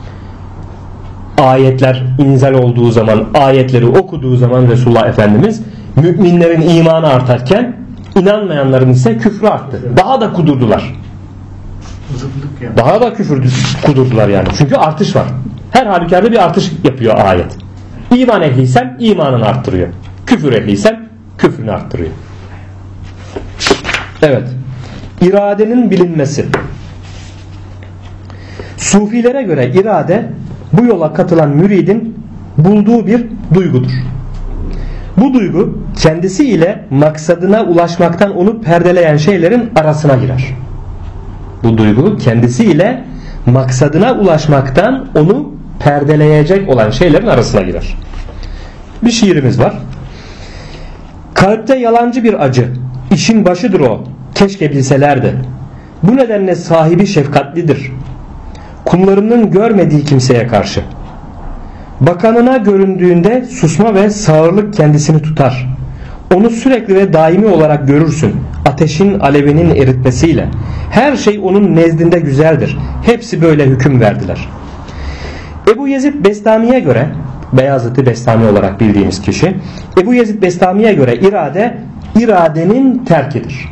ayetler inzal olduğu zaman, ayetleri okuduğu zaman Resulullah Efendimiz müminlerin imanı artarken inanmayanların ise küfrü arttı. Daha da kudurdular. Daha da kudurdular yani. Çünkü artış var. Her halükarda bir artış yapıyor ayet. İman ehliysen imanını arttırıyor. Küfür ehliysen küfrünü arttırıyor. Evet. İradenin bilinmesi. Sufilere göre irade bu yola katılan müridin bulduğu bir duygudur. Bu duygu kendisiyle maksadına ulaşmaktan onu perdeleyen şeylerin arasına girer. Bu duygu kendisiyle maksadına ulaşmaktan onu perdeleyecek olan şeylerin arasına girer. Bir şiirimiz var. Kalpte yalancı bir acı, işin başıdır o, keşke bilselerdi. Bu nedenle sahibi şefkatlidir, kullarının görmediği kimseye karşı. Bakanına göründüğünde susma ve sağırlık kendisini tutar. Onu sürekli ve daimi olarak görürsün, ateşin alevinin eritmesiyle. Her şey onun nezdinde güzeldir. Hepsi böyle hüküm verdiler. Ebu Yezid Bestami'ye göre, Beyazıt-ı Bestami olarak bildiğimiz kişi, Ebu Yezid Bestami'ye göre irade, iradenin terkidir.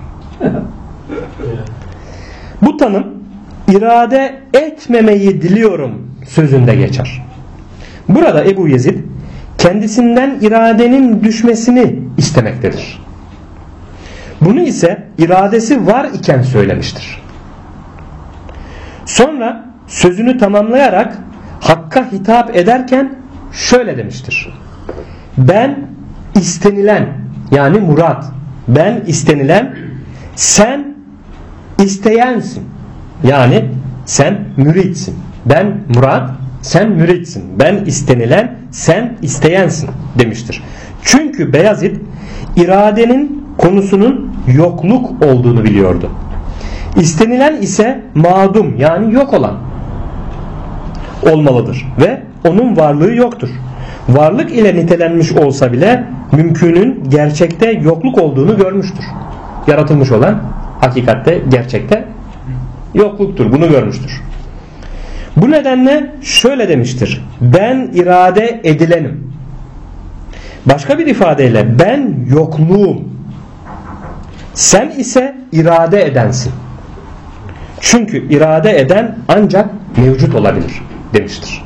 Bu tanım, irade etmemeyi diliyorum sözünde geçer. Burada Ebu Yezid kendisinden iradenin düşmesini istemektedir. Bunu ise iradesi var iken söylemiştir. Sonra sözünü tamamlayarak Hakk'a hitap ederken şöyle demiştir. Ben istenilen, yani murat, ben istenilen, sen isteyensin. Yani sen müritsin. Ben murat, sen müritsin. Ben istenilen, sen isteyensin demiştir. Çünkü Beyazıt iradenin konusunun yokluk olduğunu biliyordu. İstenilen ise madum, yani yok olan olmalıdır ve onun varlığı yoktur. Varlık ile nitelenmiş olsa bile mümkünün gerçekte yokluk olduğunu görmüştür. Yaratılmış olan hakikatte, gerçekte yokluktur. Bunu görmüştür. Bu nedenle şöyle demiştir. Ben irade edilenim. Başka bir ifadeyle ben yokluğum. Sen ise irade edensin. Çünkü irade eden ancak mevcut olabilir demiştir.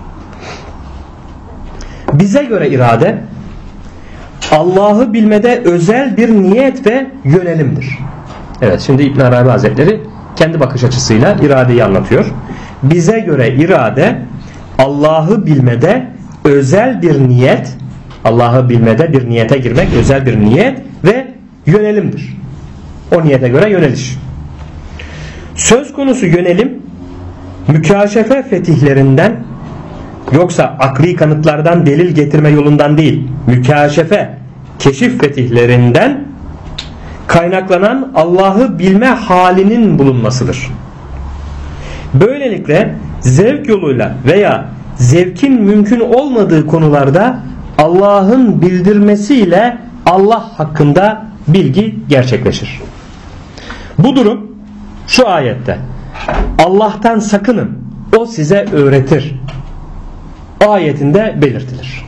Bize göre irade Allah'ı bilmede özel bir niyet ve yönelimdir. Evet, şimdi İbn Arabi Hazretleri kendi bakış açısıyla iradeyi anlatıyor. Bize göre irade Allah'ı bilmede özel bir niyet, Allah'ı bilmede bir niyete girmek özel bir niyet ve yönelimdir. O niyete göre yöneliş. Söz konusu yönelim mükaşefe fetihlerinden, yoksa akli kanıtlardan delil getirme yolundan değil, mükaşefe, keşif fetihlerinden kaynaklanan Allah'ı bilme halinin bulunmasıdır. Böylelikle zevk yoluyla veya zevkin mümkün olmadığı konularda Allah'ın bildirmesiyle Allah hakkında bilgi gerçekleşir. Bu durum şu ayette: Allah'tan sakının, o size öğretir ayetinde belirtilir.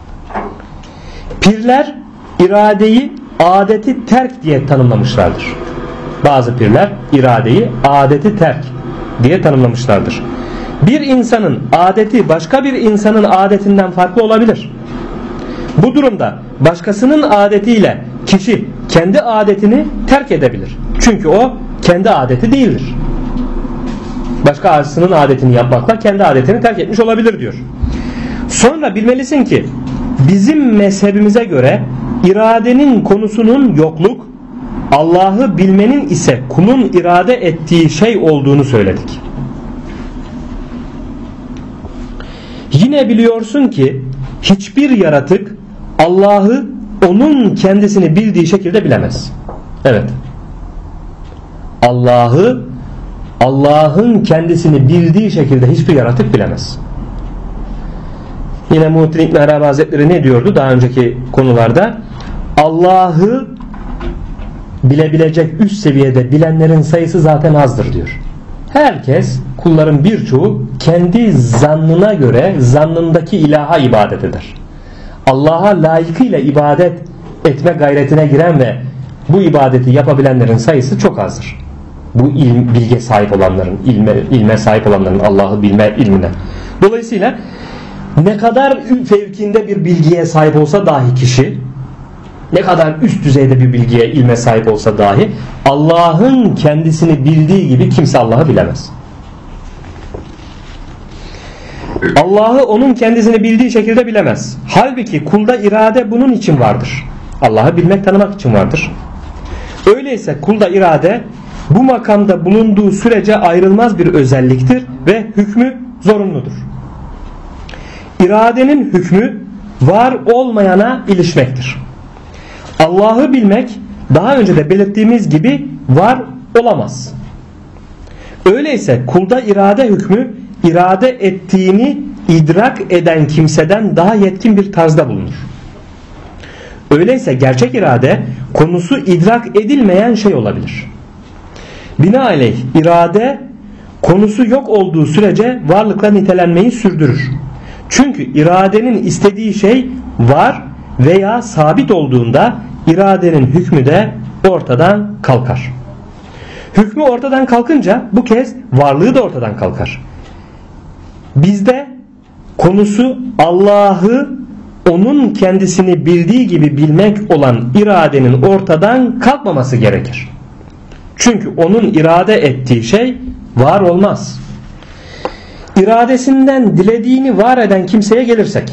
Pirler iradeyi adeti terk diye tanımlamışlardır. Bazı pirler iradeyi adeti terk diye tanımlamışlardır. Bir insanın adeti başka bir insanın adetinden farklı olabilir. Bu durumda başkasının adetiyle kişi kendi adetini terk edebilir. Çünkü o kendi adeti değildir. Başkasının adetini yapmakla kendi adetini terk etmiş olabilir diyor. Sonra bilmelisin ki bizim mezhebimize göre iradenin konusunun yokluk, Allah'ı bilmenin ise kulun irade ettiği şey olduğunu söyledik. Yine biliyorsun ki hiçbir yaratık Allah'ı onun kendisini bildiği şekilde bilemez. Evet. Allah'ın kendisini bildiği şekilde hiçbir yaratık bilemez. Yine Muhittin İbn Arabi Hazretleri ne diyordu daha önceki konularda? Allah'ı bilebilecek üst seviyede bilenlerin sayısı zaten azdır diyor. Herkes, kulların birçoğu kendi zannına göre zannındaki ilaha ibadet eder. Allah'a layıkıyla ibadet etme gayretine giren ve bu ibadeti yapabilenlerin sayısı çok azdır. Bu bilge sahip olanların, ilme sahip olanların, Allah'ı bilme ilmine. Dolayısıyla ne kadar fevkinde bir bilgiye sahip olsa dahi kişi, ne kadar üst düzeyde bir bilgiye, ilme sahip olsa dahi Allah'ın kendisini bildiği gibi kimse Allah'ı bilemez. Allah'ı onun kendisini bildiği şekilde bilemez. Halbuki kulda irade bunun için vardır. Allah'ı bilmek, tanımak için vardır. Öyleyse kulda irade bu makamda bulunduğu sürece ayrılmaz bir özelliktir ve hükmü zorunludur. İradenin hükmü var olmayana ilişmektir. Allah'ı bilmek daha önce de belirttiğimiz gibi var olamaz. Öyleyse kulda irade hükmü irade ettiğini idrak eden kimseden daha yetkin bir tarzda bulunur. Öyleyse gerçek irade konusu idrak edilmeyen şey olabilir. Binaenaleyh irade konusu yok olduğu sürece varlıkla nitelenmeyi sürdürür. Çünkü iradenin istediği şey var veya sabit olduğunda iradenin hükmü de ortadan kalkar. Hükmü ortadan kalkınca bu kez varlığı da ortadan kalkar. Bizde konusu Allah'ı onun kendisini bildiği gibi bilmek olan iradenin ortadan kalkmaması gerekir. Çünkü onun irade ettiği şey var olmaz. İradesinden dilediğini var eden kimseye gelirsek,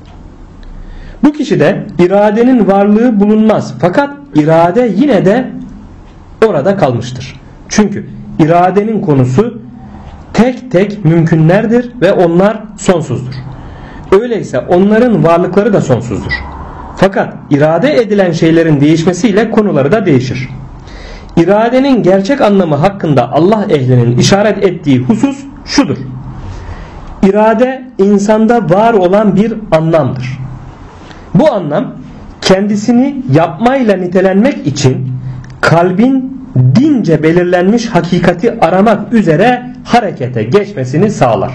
bu kişide iradenin varlığı bulunmaz. Fakat irade yine de orada kalmıştır. Çünkü iradenin konusu tek tek mümkünlerdir ve onlar sonsuzdur. Öyleyse onların varlıkları da sonsuzdur. Fakat irade edilen şeylerin değişmesiyle konuları da değişir. İradenin gerçek anlamı hakkında Allah ehlinin işaret ettiği husus şudur: İrade insanda var olan bir anlamdır. Bu anlam kendisini yapmayla nitelenmek için kalbin dince belirlenmiş hakikati aramak üzere harekete geçmesini sağlar.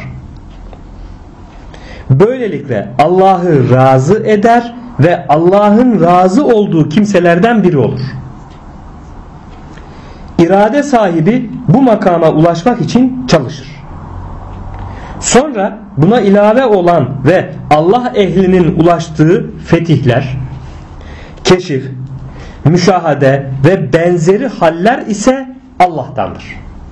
Böylelikle Allah'ı razı eder ve Allah'ın razı olduğu kimselerden biri olur. İrade sahibi bu makama ulaşmak için çalışır. Sonra buna ilave olan ve Allah ehlinin ulaştığı fetihler, keşif, müşahede ve benzeri haller ise Allah'tandır.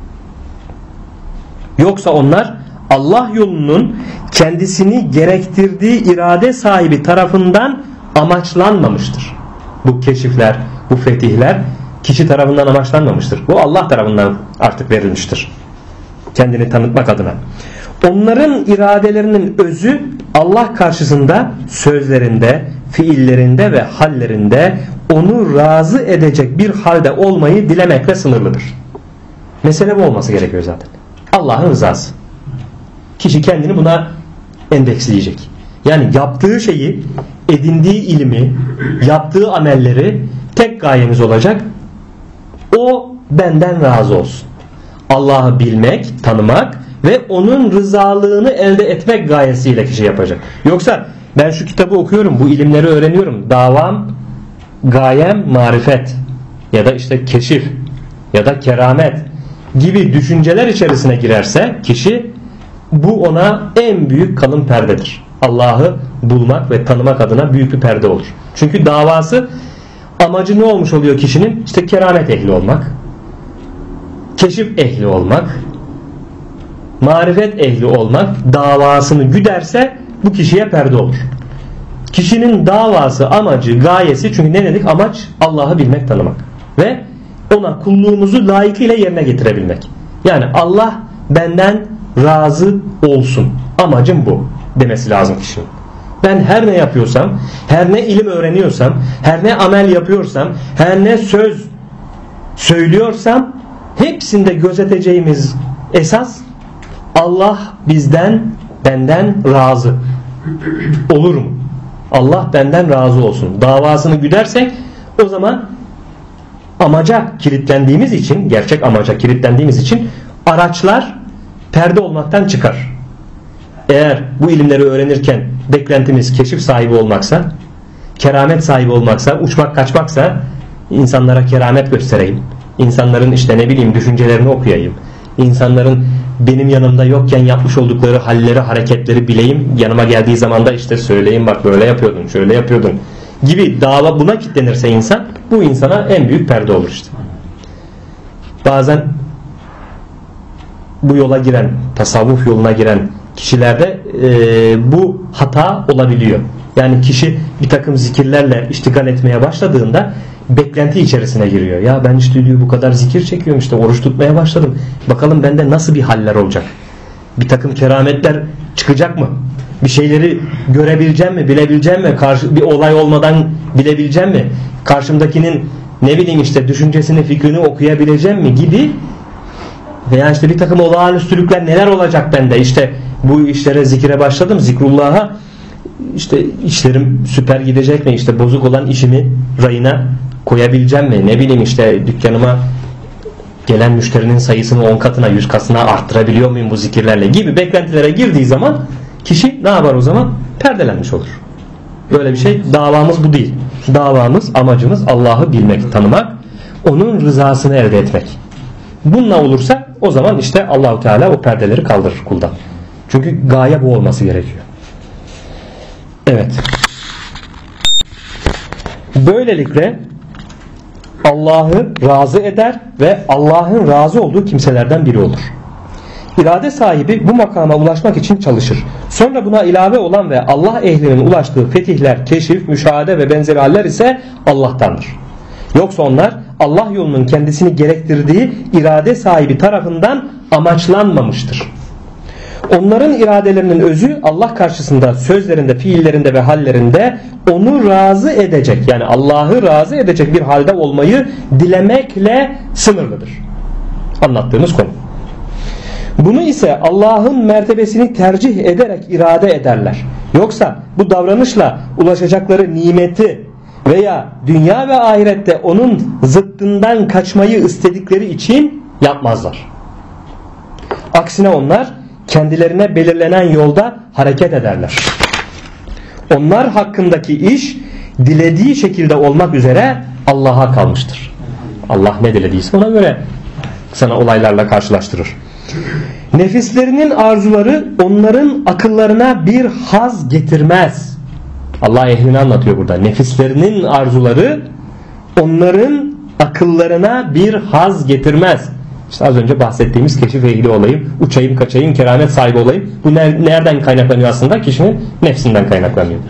Yoksa onlar Allah yolunun kendisini gerektirdiği irade sahibi tarafından amaçlanmamıştır. Bu keşifler, bu fetihler kişi tarafından amaçlanmamıştır. Bu Allah tarafından artık verilmiştir. Kendini tanıtmak adına. Onların iradelerinin özü Allah karşısında sözlerinde, fiillerinde ve hallerinde onu razı edecek bir halde olmayı dilemekle sınırlıdır. Mesele bu olması gerekiyor zaten. Allah'ın rızası. Kişi kendini buna endeksleyecek. Yani yaptığı şeyi, edindiği ilmi, yaptığı amelleri tek gayemiz olacak. O benden razı olsun. Allah'ı bilmek, tanımak ve onun rızalığını elde etmek gayesiyle kişi yapacak. Yoksa ben şu kitabı okuyorum, bu ilimleri öğreniyorum, davam, gayem marifet ya da işte keşif ya da keramet gibi düşünceler içerisine girerse kişi, bu ona en büyük kalın perdedir. Allah'ı bulmak ve tanımak adına büyük bir perde olur. Çünkü davası, amacı ne olmuş oluyor kişinin? İşte keramet ehli olmak, keşif ehli olmak, marifet ehli olmak davasını güderse bu kişiye perde olur. Kişinin davası, amacı, gayesi, çünkü ne dedik? Amaç Allah'ı bilmek, tanımak ve ona kulluğumuzu layıkıyla yerine getirebilmek. Yani Allah benden razı olsun, amacım bu demesi lazım kişinin. Ben her ne yapıyorsam, her ne ilim öğreniyorsam, her ne amel yapıyorsam, her ne söz söylüyorsam hepsinde gözeteceğimiz esas, Allah benden razı olur mu? Allah benden razı olsun davasını güdersek o zaman amaca kilitlendiğimiz için, gerçek amaca kilitlendiğimiz için araçlar perde olmaktan çıkar. Eğer bu ilimleri öğrenirken beklentimiz keşif sahibi olmaksa, keramet sahibi olmaksa, uçmak kaçmaksa, insanlara keramet göstereyim, insanların işte ne bileyim düşüncelerini okuyayım, insanların benim yanımda yokken yapmış oldukları halleri, hareketleri bileyim, yanıma geldiği zaman da işte söyleyeyim, bak böyle yapıyordun, şöyle yapıyordun gibi dava, buna kilitlenirse insan, bu insana en büyük perde olur işte. Bazen bu yola giren, tasavvuf yoluna giren kişilerde bu hata olabiliyor. Yani kişi bir takım zikirlerle iştigal etmeye başladığında beklenti içerisine giriyor. Ya ben işte diyor bu kadar zikir çekiyorum, işte oruç tutmaya başladım. Bakalım bende nasıl bir haller olacak? Bir takım kerametler çıkacak mı? Bir şeyleri görebileceğim mi? Bilebileceğim mi? Bir olay olmadan bilebileceğim mi? Karşımdakinin ne bileyim işte düşüncesini, fikrini okuyabileceğim mi gibi, veya işte bir takım olağanüstülükler neler olacak bende? İşte bu işlere, zikire başladım, zikrullah'a, işte işlerim süper gidecek mi? İşte bozuk olan işimi rayına koyabileceğim mi? Ne bileyim işte dükkanıma gelen müşterinin sayısını 10 katına, 100 katına arttırabiliyor muyum bu zikirlerle gibi beklentilere girdiği zaman kişi ne yapar o zaman? Perdelenmiş olur. Böyle bir şey. Davamız bu değil. Davamız, amacımız Allah'ı bilmek, tanımak, onun rızasını elde etmek. Bununla olursa o zaman işte Allahu Teala o perdeleri kaldırır kuldan. Çünkü gaye bu olması gerekiyor. Evet. Böylelikle Allah'ı razı eder ve Allah'ın razı olduğu kimselerden biri olur. İrade sahibi bu makama ulaşmak için çalışır. Sonra buna ilave olan ve Allah ehlinin ulaştığı fetihler, keşif, müşahede ve benzeri haller ise Allah'tandır. Yoksa onlar Allah yolunun kendisini gerektirdiği irade sahibi tarafından amaçlanmamıştır. Onların iradelerinin özü Allah karşısında sözlerinde, fiillerinde ve hallerinde onu razı edecek, yani Allah'ı razı edecek bir halde olmayı dilemekle sınırlıdır. Anlattığımız konu. Bunu ise Allah'ın mertebesini tercih ederek irade ederler. Yoksa bu davranışla ulaşacakları nimeti veya dünya ve ahirette onun zıttından kaçmayı istedikleri için yapmazlar. Aksine onlar kendilerine belirlenen yolda hareket ederler. Onlar hakkındaki iş dilediği şekilde olmak üzere Allah'a kalmıştır. Allah ne dilediyse ona göre sana olaylarla karşılaştırır. Nefislerinin arzuları onların akıllarına bir haz getirmez. Allah ehlini anlatıyor burada. Nefislerinin arzuları onların akıllarına bir haz getirmez. İşte az önce bahsettiğimiz keşif ehli olayım, uçayım kaçayım, keramet sahibi olayım. Bu nereden kaynaklanıyor aslında? Kişinin nefsinden kaynaklanıyor.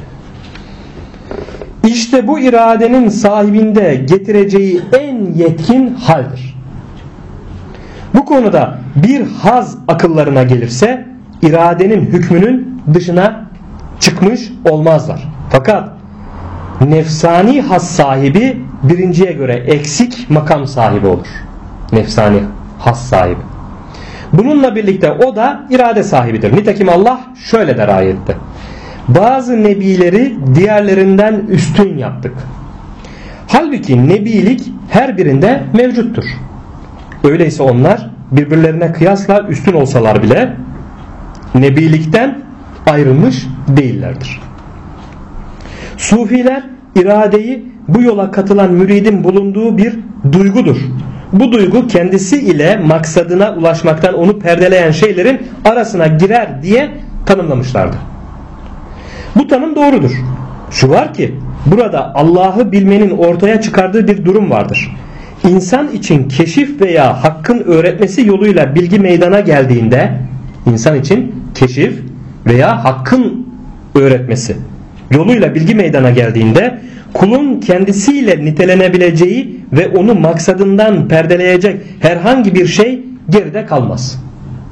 İşte bu iradenin sahibinde getireceği en yetkin haldir. Bu konuda bir haz akıllarına gelirse iradenin hükmünün dışına çıkmış olmazlar. Fakat nefsani haz sahibi birinciye göre eksik makam sahibi olur. Nefsani haz sahibi. Bununla birlikte o da irade sahibidir. Nitekim Allah şöyle der ayette: bazı nebileri diğerlerinden üstün yaptık. Halbuki nebilik her birinde mevcuttur. Öyleyse onlar birbirlerine kıyasla üstün olsalar bile nebilikten ayrılmış değillerdir. Sufiler iradeyi bu yola katılan müridin bulunduğu bir duygudur. Bu duygu kendisi ile maksadına ulaşmaktan onu perdeleyen şeylerin arasına girer diye tanımlamışlardı. Bu tanım doğrudur. Şu var ki burada Allah'ı bilmenin ortaya çıkardığı bir durum vardır. İnsan için keşif veya hakkın öğretmesi yoluyla bilgi meydana geldiğinde, insan için keşif veya hakkın öğretmesi yoluyla bilgi meydana geldiğinde kulun kendisiyle nitelenebileceği ve onu maksadından perdeleyecek herhangi bir şey geride kalmaz.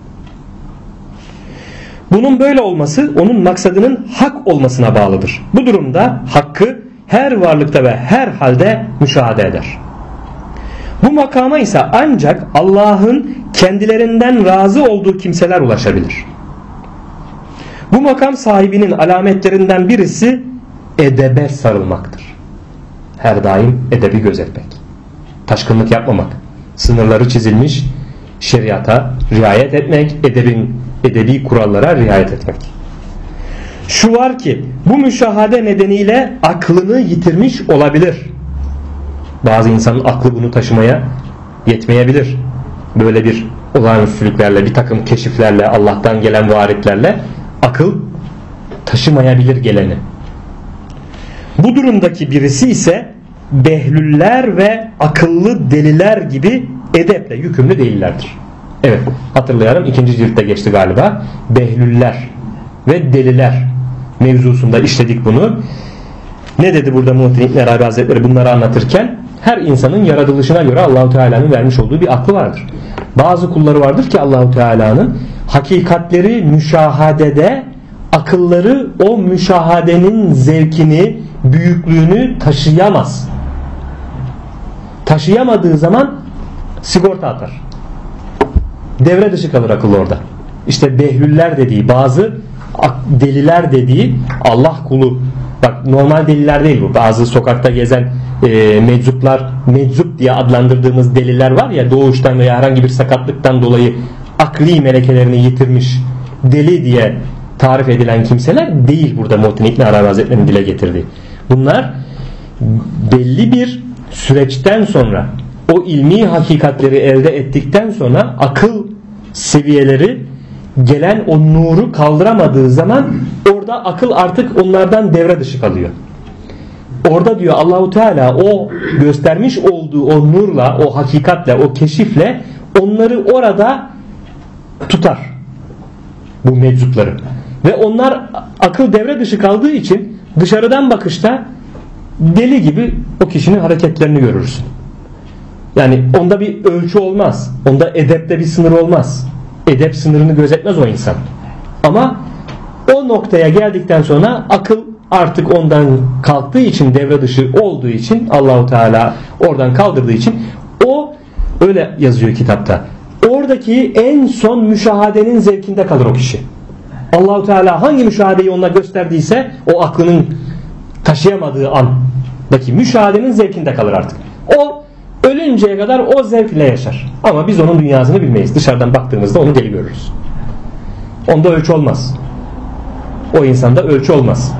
Bunun böyle olması onun maksadının hak olmasına bağlıdır. Bu durumda hakkı her varlıkta ve her halde müşahede eder. Bu makama ise ancak Allah'ın kendilerinden razı olduğu kimseler ulaşabilir. Bu makam sahibinin alametlerinden birisi edebe sarılmaktır. Her daim edebi gözetmek. taşkınlık yapmamak, sınırları çizilmiş şeriata riayet etmek, edebi kurallara riayet etmek. Şu var ki bu müşahade nedeniyle aklını yitirmiş olabilir. Bazı insanın aklı bunu taşımaya yetmeyebilir. Böyle bir olağanüstülüklerle, bir takım keşiflerle, Allah'tan gelen varitlerle akıl taşımayabilir geleni. Bu durumdaki birisi ise behlüller ve akıllı deliler gibi edeple yükümlü değillerdir. Evet, hatırlayalım, 2. ciltte geçti galiba. Behlüller ve deliler mevzusunda işledik bunu. Ne dedi burada Muhittin İbn Arabi Hazretleri bunları anlatırken? Her insanın yaratılışına göre Allahu Teala'nın vermiş olduğu bir aklı vardır. Bazı kulları vardır ki Allahu Teala'nın hakikatleri müşahadede, akılları o müşahadenin zevkini, büyüklüğünü taşıyamaz. Taşıyamadığı zaman sigorta atar. Devre dışı kalır akıl orada. İşte behlüller dediği, bazı deliler dediği Allah kulu. Bak, normal deliler değil bu. Bazı sokakta gezen meczuplar, meczup diye adlandırdığımız deliler var ya, doğuştan veya herhangi bir sakatlıktan dolayı akli melekelerini yitirmiş deli diye tarif edilen kimseler değil burada Muhittin İbn Arabi Hazretleri'nin dile getirdiği. Bunlar belli bir süreçten sonra, o ilmi hakikatleri elde ettikten sonra akıl seviyeleri gelen o nuru kaldıramadığı zaman orada akıl artık onlardan devre dışı kalıyor. Orada diyor Allahu Teala o göstermiş olduğu o nurla, o hakikatle, o keşifle onları orada tutar. Bu meczupları. Ve onlar akıl devre dışı kaldığı için dışarıdan bakışta deli gibi o kişinin hareketlerini görürsün. Yani onda bir ölçü olmaz. Onda edepte bir sınır olmaz. Edep sınırını gözetmez o insan. Ama o noktaya geldikten sonra akıl artık ondan kalktığı için, devre dışı olduğu için, Allahu Teala oradan kaldırdığı için, o öyle yazıyor kitapta. Oradaki en son müşahadenin zevkinde kalır o kişi. Allahu Teala hangi müşahadeyi ona gösterdiyse o aklının taşıyamadığı andaki müşahadenin zevkinde kalır artık. O ölünceye kadar o zevkle yaşar. Ama biz onun dünyasını bilmeyiz. Dışarıdan baktığımızda onu deli görürüz. Onda ölçü olmaz. O insanda ölçü olmaz.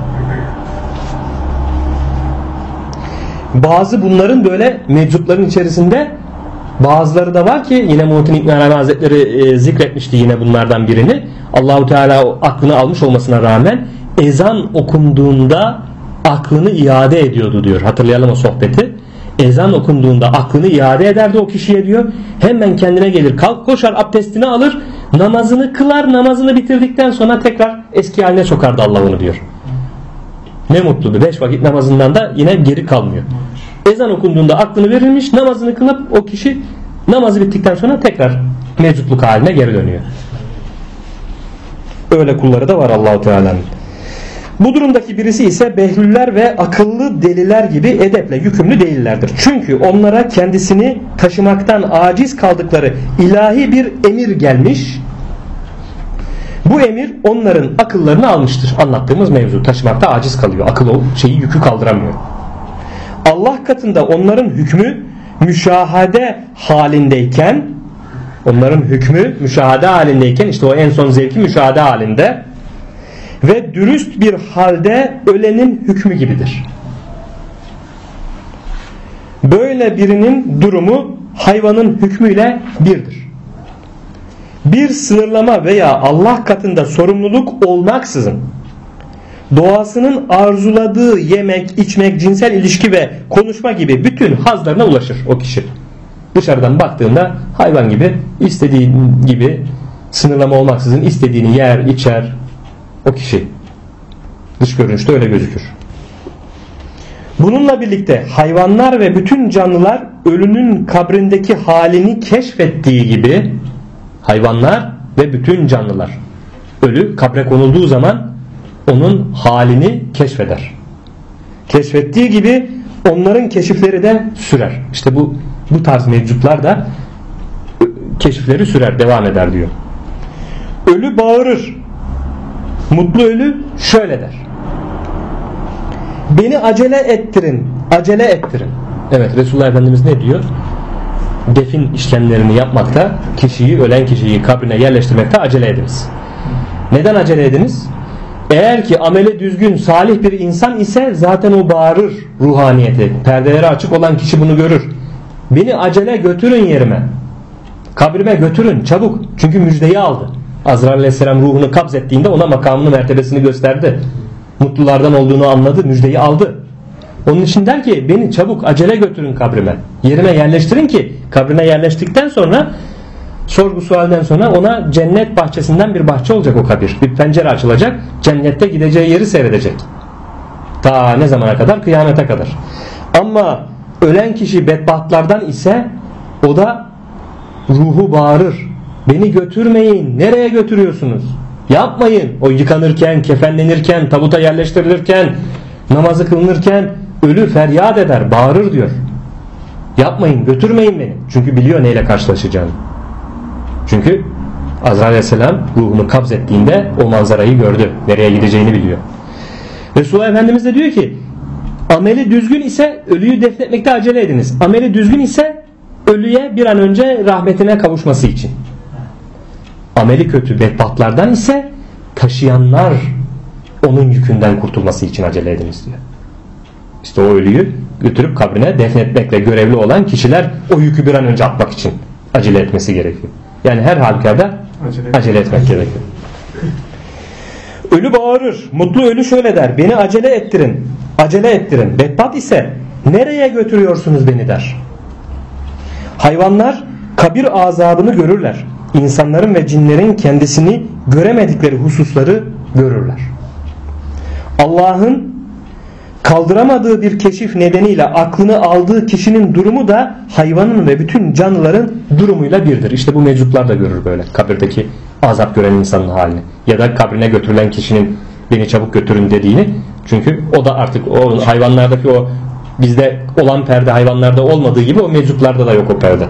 Bazı bunların böyle meczupların içerisinde bazıları da var ki yine Muhittin İbn Arabi Hazretleri zikretmişti yine bunlardan birini. Allahu Teala aklını almış olmasına rağmen ezan okunduğunda aklını iade ediyordu diyor. Hatırlayalım o sohbeti. Ezan okunduğunda aklını iade ederdi o kişiye diyor. Hemen kendine gelir, kalk koşar, abdestini alır, namazını kılar, namazını bitirdikten sonra tekrar eski haline sokardı Allah onu diyor. Ne mutludu. 5 vakit namazından da yine geri kalmıyor. Ezan okunduğunda aklını verilmiş, namazını kılıp o kişi namazı bittikten sonra tekrar mevcutluk haline geri dönüyor. Öyle kulları da var Allah-u Teala'nın. Bu durumdaki birisi ise behlüller ve akıllı deliler gibi edeple yükümlü değillerdir. Çünkü onlara kendisini taşımaktan aciz kaldıkları ilahi bir emir gelmiş. Bu emir onların akıllarını almıştır. Anlattığımız mevzu, taşımakta aciz kalıyor. Akıl o yükü kaldıramıyor. Allah katında onların hükmü müşahade halindeyken, işte o en son zevki müşahade halinde ve dürüst bir halde ölenin hükmü gibidir. Böyle birinin durumu hayvanın hükmüyle birdir. Bir sınırlama veya Allah katında sorumluluk olmaksızın doğasının arzuladığı yemek, içmek, cinsel ilişki ve konuşma gibi bütün hazlarına ulaşır o kişi. Dışarıdan baktığında hayvan gibi, istediği gibi sınırlama olmaksızın istediğini yer, içer o kişi. Dış görünüşte öyle gözükür. Bununla birlikte hayvanlar ve bütün canlılar ölünün kabrindeki halini keşfettiği gibi, hayvanlar ve bütün canlılar ölü kabre konulduğu zaman onun halini keşfeder. Keşfettiği gibi onların keşifleri de sürer. İşte bu tarz mevcutlar da keşifleri sürer, devam eder diyor. Ölü bağırır. Mutlu ölü şöyle der: beni acele ettirin, acele ettirin. Evet, Resulullah Efendimiz ne diyor? defin işlemlerini yapmakta, ölen kişiyi kabrine yerleştirmekte acele ediniz. Neden acele ediniz? Eğer ki ameli düzgün, salih bir insan ise zaten o bağırır ruhaniyeti. Perdeleri açık olan kişi bunu görür. Beni acele götürün yerime. Kabrime götürün çabuk. Çünkü müjdeyi aldı. Azrail Aleyhisselam ruhunu kabzettiğinde ona makamını, mertebesini gösterdi. Mutlulardan olduğunu anladı, müjdeyi aldı. Onun için der ki beni çabuk acele götürün kabrime. Yerime yerleştirin ki kabrine yerleştikten sonra, sorgu sualden sonra ona cennet bahçesinden bir bahçe olacak o kabir. Bir pencere açılacak. Cennette gideceği yeri seyredecek. Ta ne zamana kadar? Kıyamete kadar. Ama ölen kişi bedbahtlardan ise o da ruhu bağırır. Beni götürmeyin. Nereye götürüyorsunuz? Yapmayın. O yıkanırken, kefenlenirken, tabuta yerleştirilirken, namazı kılınırken ölü feryat eder, bağırır diyor. Yapmayın, götürmeyin beni. Çünkü biliyor neyle karşılaşacağını. Çünkü Azrail Aleyhisselam ruhunu kabzettiğinde o manzarayı gördü. Nereye gideceğini biliyor. Resulullah Efendimiz de diyor ki ameli düzgün ise ölüyü defnetmekte acele ediniz. Ameli düzgün ise ölüye bir an önce rahmetine kavuşması için. Ameli kötü bedbahtlardan ise taşıyanlar onun yükünden kurtulması için acele ediniz diyor. İşte o ölüyü götürüp kabrine defnetmekle görevli olan kişiler o yükü bir an önce atmak için acele etmesi gerekiyor. Yani her halükarda acele etmek gerekiyor. Ölü bağırır. Mutlu ölü şöyle der. Beni acele ettirin. Acele ettirin. Bedbaht ise nereye götürüyorsunuz beni der. Hayvanlar kabir azabını görürler. İnsanların ve cinlerin kendisini göremedikleri hususları görürler. Allah'ın kaldıramadığı bir keşif nedeniyle aklını aldığı kişinin durumu da hayvanın ve bütün canlıların durumuyla birdir. İşte bu meczuplar da görür böyle kabirdeki azap gören insanın halini. Ya da kabrine götürülen kişinin beni çabuk götürün dediğini. Çünkü o da artık o hayvanlardaki o bizde olan perde hayvanlarda olmadığı gibi o meczuplarda da yok o perde.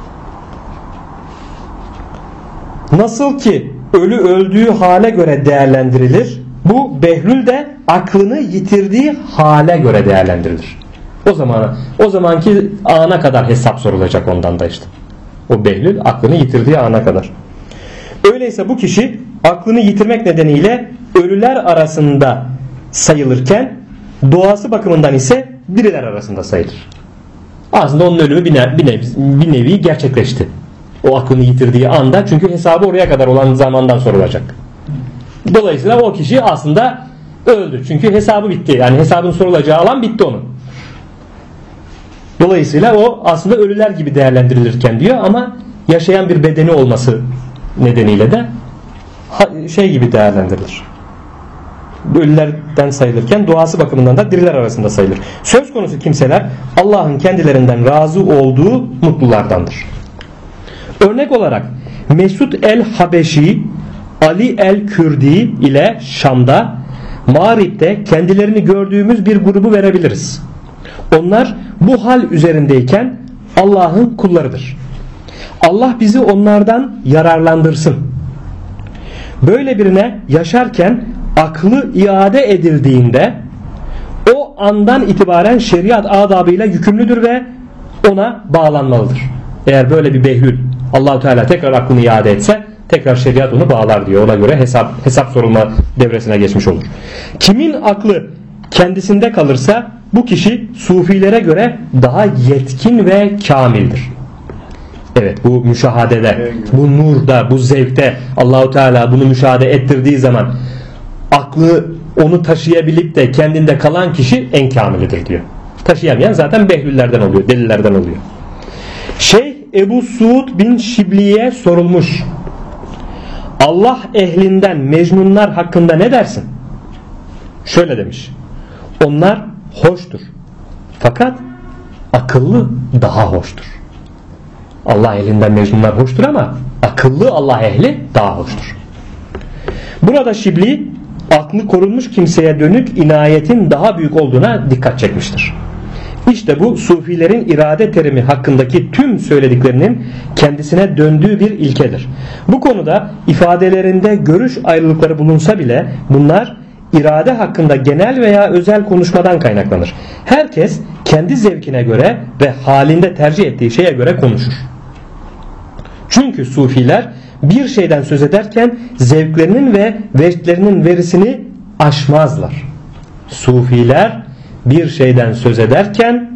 Nasıl ki ölü öldüğü hale göre değerlendirilir, bu behlül de aklını yitirdiği hale göre değerlendirilir. O zamanki ana kadar hesap sorulacak ondan da işte. O behlül aklını yitirdiği ana kadar. Öyleyse bu kişi aklını yitirmek nedeniyle ölüler arasında sayılırken doğası bakımından ise diriler arasında sayılır. Aslında onun ölümü bir nevi gerçekleşti. O aklını yitirdiği anda, çünkü hesabı oraya kadar olan zamandan sorulacak. Dolayısıyla o kişi aslında öldü. Çünkü hesabı bitti. Yani hesabın sorulacağı alan bitti onun. Dolayısıyla o aslında ölüler gibi değerlendirilirken diyor ama yaşayan bir bedeni olması nedeniyle de şey gibi değerlendirilir. Ölülerden sayılırken doğası bakımından da diriler arasında sayılır. Söz konusu kimseler Allah'ın kendilerinden razı olduğu mutlulardandır. Örnek olarak Mesud el-Habeşi, Ali el-Kürdi ile Şam'da, Mağrib'de kendilerini gördüğümüz bir grubu verebiliriz. Onlar bu hal üzerindeyken Allah'ın kullarıdır. Allah bizi onlardan yararlandırsın. Böyle birine yaşarken aklı iade edildiğinde o andan itibaren şeriat adabıyla yükümlüdür ve ona bağlanmalıdır. Eğer böyle bir behlül Allah-u Teala tekrar aklını iade etse tekrar şeriat onu bağlar diyor. Ona göre hesap sorulma devresine geçmiş olur. Kimin aklı kendisinde kalırsa bu kişi sufilere göre daha yetkin ve kamildir. Evet, bu müşahadede, bu nurda, bu zevkte Allah-u Teala bunu müşahede ettirdiği zaman aklı onu taşıyabilip de kendinde kalan kişi en kamilidir diyor. Taşıyamayan zaten behlüllerden oluyor, delillerden oluyor. Şeyh Ebu Suud bin Şibli'ye sorulmuş. Allah ehlinden mecnunlar hakkında ne dersin? Şöyle demiş. Onlar hoştur. Fakat akıllı daha hoştur. Allah ehlinden mecnunlar hoştur ama akıllı Allah ehli daha hoştur. Burada Şibli aklı korunmuş kimseye dönük inayetin daha büyük olduğuna dikkat çekmiştir. İşte bu sufilerin irade terimi hakkındaki tüm söylediklerinin kendisine döndüğü bir ilkedir. Bu konuda ifadelerinde görüş ayrılıkları bulunsa bile bunlar irade hakkında genel veya özel konuşmadan kaynaklanır. Herkes kendi zevkine göre ve halinde tercih ettiği şeye göre konuşur. Çünkü sufiler bir şeyden söz ederken zevklerinin ve vecdlerinin verisini aşmazlar. Sufiler bir şeyden söz ederken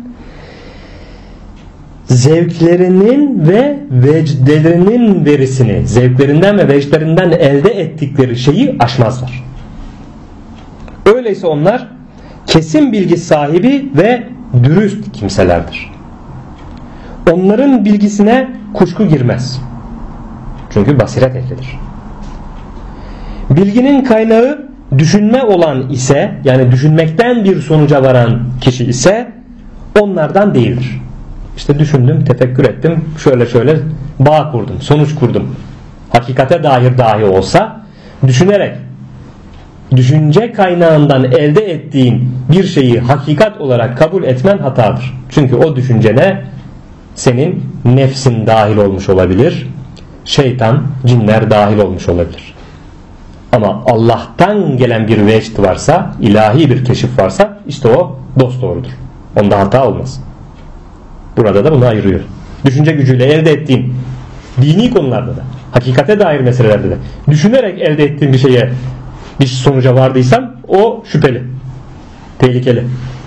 zevklerinin ve vecdlerinin verisini, zevklerinden ve vecdlerinden elde ettikleri şeyi aşmazlar. Öyleyse onlar kesin bilgi sahibi ve dürüst kimselerdir. Onların bilgisine kuşku girmez. Çünkü basiret ehlidir. Bilginin kaynağı düşünme olan ise, yani düşünmekten bir sonuca varan kişi ise onlardan değildir. İşte düşündüm, tefekkür ettim, şöyle bağ kurdum, sonuç kurdum. Hakikate dair dahi olsa düşünerek, düşünce kaynağından elde ettiğin bir şeyi hakikat olarak kabul etmen hatadır. Çünkü o düşüncene senin nefsin dahil olmuş olabilir, şeytan, cinler dahil olmuş olabilir. Ama Allah'tan gelen bir vecd varsa, ilahi bir keşif varsa, işte o dosdoğrudur. Onda hata olmaz. Burada da bunu ayırıyor. Düşünce gücüyle elde ettiğin dini konularda da, hakikate dair meselelerde de düşünerek elde ettiğin bir şeye, bir sonuca vardıysan o şüpheli, tehlikeli.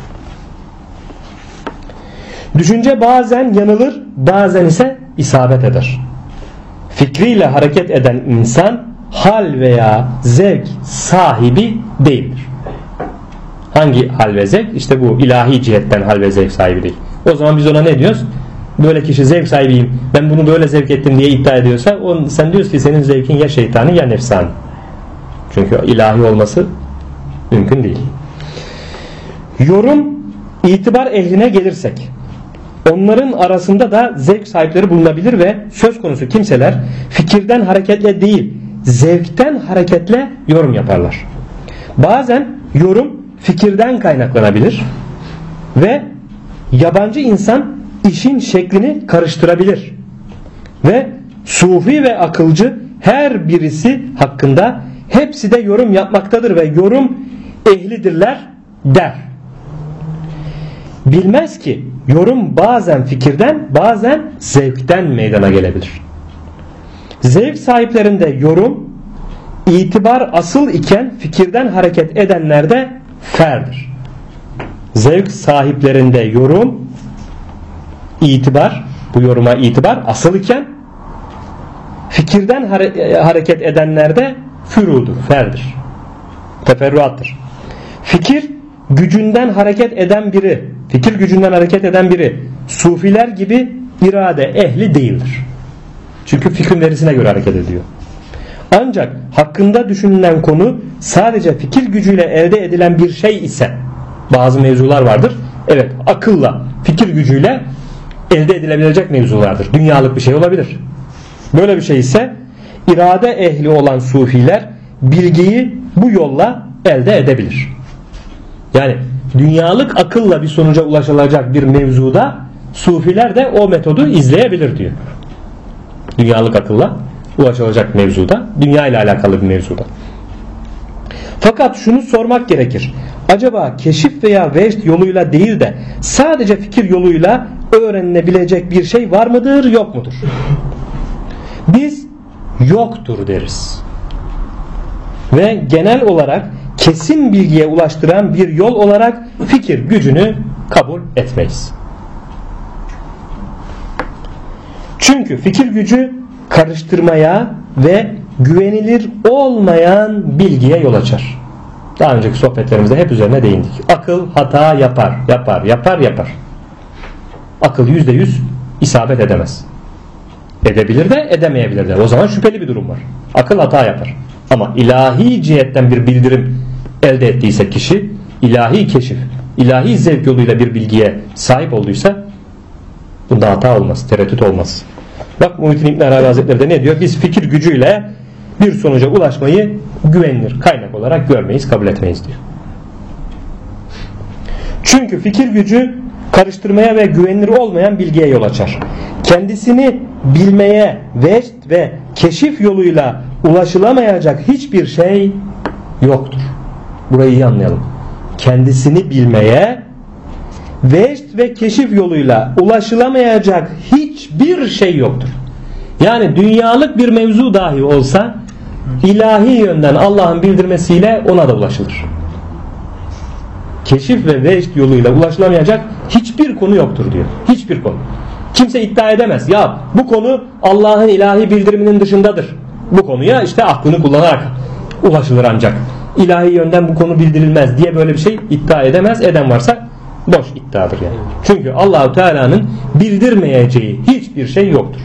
Düşünce bazen yanılır, bazen ise isabet eder. Fikriyle hareket eden insan hal veya zevk sahibi değildir. Hangi hal ve zevk? İşte bu ilahi cihetten hal ve zevk sahibi değil. O zaman biz ona ne diyoruz? Böyle kişi zevk sahibiyim, ben bunu böyle zevk ettim diye iddia ediyorsa sen diyorsun ki senin zevkin ya şeytani ya nefsani. Çünkü ilahi olması mümkün değil. Yorum, itibar ehline gelirsek, onların arasında da zevk sahipleri bulunabilir ve söz konusu kimseler fikirden hareketle değil, zevkten hareketle yorum yaparlar. Bazen yorum fikirden kaynaklanabilir ve yabancı insan işin şeklini karıştırabilir ve sufi ve akılcı her birisi hakkında hepsi de yorum yapmaktadır ve yorum ehlidirler der. Bilmez ki yorum bazen fikirden, bazen zevkten meydana gelebilir. Zevk sahiplerinde yorum, itibar asıl iken fikirden hareket edenlerde ferdir. Zevk sahiplerinde yorum, itibar, bu yoruma itibar asıl iken fikirden hareket edenlerde fürudur, ferdir. Teferruattır. Fikir gücünden hareket eden biri, sufiler gibi irade ehli değildir. Çünkü fikrin verisine göre hareket ediyor. Ancak hakkında düşünülen konu sadece fikir gücüyle elde edilen bir şey ise, bazı mevzular vardır. Evet, akılla, fikir gücüyle elde edilebilecek mevzulardır. Dünyalık bir şey olabilir. Böyle bir şey ise irade ehli olan sufiler bilgiyi bu yolla elde edebilir. Yani dünyalık akılla bir sonuca ulaşılacak bir mevzuda sufiler de o metodu izleyebilir diyor. Dünyalık akılla ulaşılacak mevzuda, dünya ile alakalı bir mevzuda. Fakat şunu sormak gerekir. Acaba keşif veya vecd yoluyla değil de sadece fikir yoluyla öğrenilebilecek bir şey var mıdır, yok mudur? Biz yoktur deriz. Ve genel olarak kesin bilgiye ulaştıran bir yol olarak fikir gücünü kabul etmeyiz. Çünkü fikir gücü karıştırmaya ve güvenilir olmayan bilgiye yol açar. Daha önceki sohbetlerimizde hep üzerine değindik. Akıl hata yapar. Akıl %100 isabet edemez. Edebilir de edemeyebilir de. O zaman şüpheli bir durum var. Akıl hata yapar. Ama ilahi cihetten bir bildirim elde ettiyse kişi, ilahi keşif, ilahi zevk yoluyla bir bilgiye sahip olduysa bunda hata olmaz, tereddüt olmaz. Bak Muhittin İbn Arabi Hazretleri de ne diyor? Biz fikir gücüyle bir sonuca ulaşmayı güvenilir kaynak olarak görmeyiz, kabul etmeyiz diyor. Çünkü fikir gücü karıştırmaya ve güvenilir olmayan bilgiye yol açar. Kendisini bilmeye vecd ve keşif yoluyla ulaşılamayacak hiçbir şey yoktur. burayı iyi anlayalım. Kendisini bilmeye, veşt ve keşif yoluyla ulaşılamayacak hiçbir şey yoktur. Yani dünyalık bir mevzu dahi olsa ilahi yönden Allah'ın bildirmesiyle ona da ulaşılır. Keşif ve veşt yoluyla ulaşılamayacak hiçbir konu yoktur diyor. Hiçbir konu. Kimse iddia edemez. Ya bu konu Allah'ın ilahi bildiriminin dışındadır. Bu konuya işte aklını kullanarak ulaşılır ancak. İlahi yönden bu konu bildirilmez diye böyle bir şey iddia edemez. Eden varsa boş iddiadır yani. Çünkü Allah-u Teala'nın bildirmeyeceği hiçbir şey yoktur.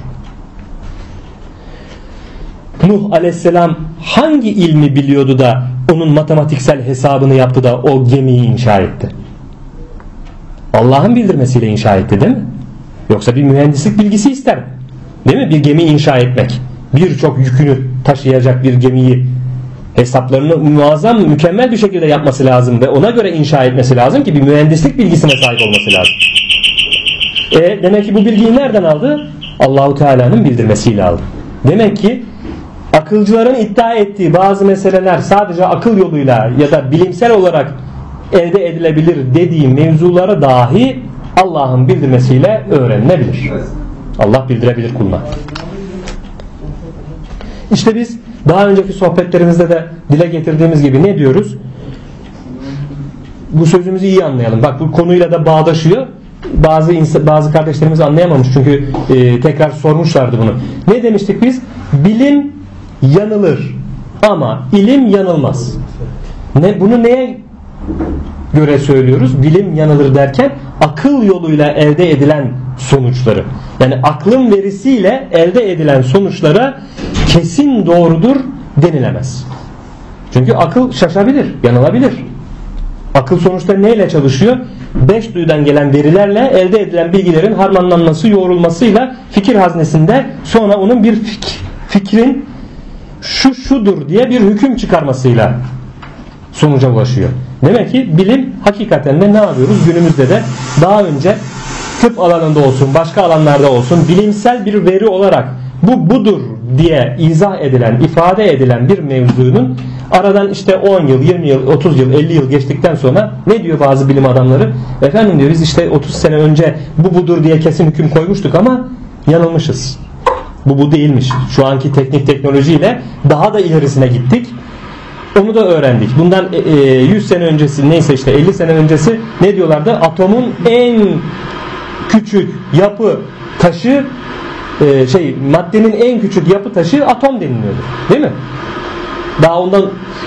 Nuh aleyhisselam hangi ilmi biliyordu da onun matematiksel hesabını yaptı da o gemiyi inşa etti? Allah'ın bildirmesiyle inşa etti değil mi? Yoksa bir mühendislik bilgisi ister. Değil mi? Bir gemi inşa etmek. Birçok yükünü taşıyacak bir gemiyi hesaplarını muazzam, mükemmel bir şekilde yapması lazım ve ona göre inşa etmesi lazım ki bir mühendislik bilgisine sahip olması lazım. Demek ki bu bilgiyi nereden aldı? Allahu Teala'nın bildirmesiyle aldı. Demek ki akılcıların iddia ettiği bazı meseleler sadece akıl yoluyla ya da bilimsel olarak elde edilebilir dediği mevzulara dahi Allah'ın bildirmesiyle öğrenilebilir. Allah bildirebilir kuluna. İşte biz daha önceki sohbetlerimizde de dile getirdiğimiz gibi ne diyoruz? Bu sözümüzü iyi anlayalım. Bak bu konuyla da bağdaşıyor. Bazı kardeşlerimiz anlayamamış çünkü tekrar sormuşlardı bunu. Ne demiştik biz? Bilim yanılır ama ilim yanılmaz. Bunu neye göre söylüyoruz? Bilim yanılır derken akıl yoluyla elde edilen sonuçları. Yani aklın verisiyle elde edilen sonuçlara kesin doğrudur denilemez. Çünkü akıl şaşabilir, yanılabilir. Akıl sonuçta neyle çalışıyor? 5 duyudan gelen verilerle elde edilen bilgilerin harmanlanması, yoğrulmasıyla fikir haznesinde sonra onun bir fikrin şudur diye bir hüküm çıkarmasıyla sonuca ulaşıyor. Demek ki bilim hakikaten de ne yapıyoruz? Günümüzde de daha önce tıp alanında olsun, başka alanlarda olsun bilimsel bir veri olarak bu budur diye izah edilen, ifade edilen bir mevzunun aradan işte 10 yıl, 20 yıl, 30 yıl, 50 yıl geçtikten sonra ne diyor bazı bilim adamları? Efendim diyor biz işte 30 sene önce bu budur diye kesin hüküm koymuştuk ama yanılmışız. Bu değilmiş. Şu anki teknolojiyle daha da ilerisine gittik. Onu da öğrendik. Bundan 100 sene öncesi neyse işte 50 sene öncesi ne diyorlardı? Atomun en küçük yapı taşı maddenin en küçük yapı taşı atom deniliyordu. Değil mi? Daha ondan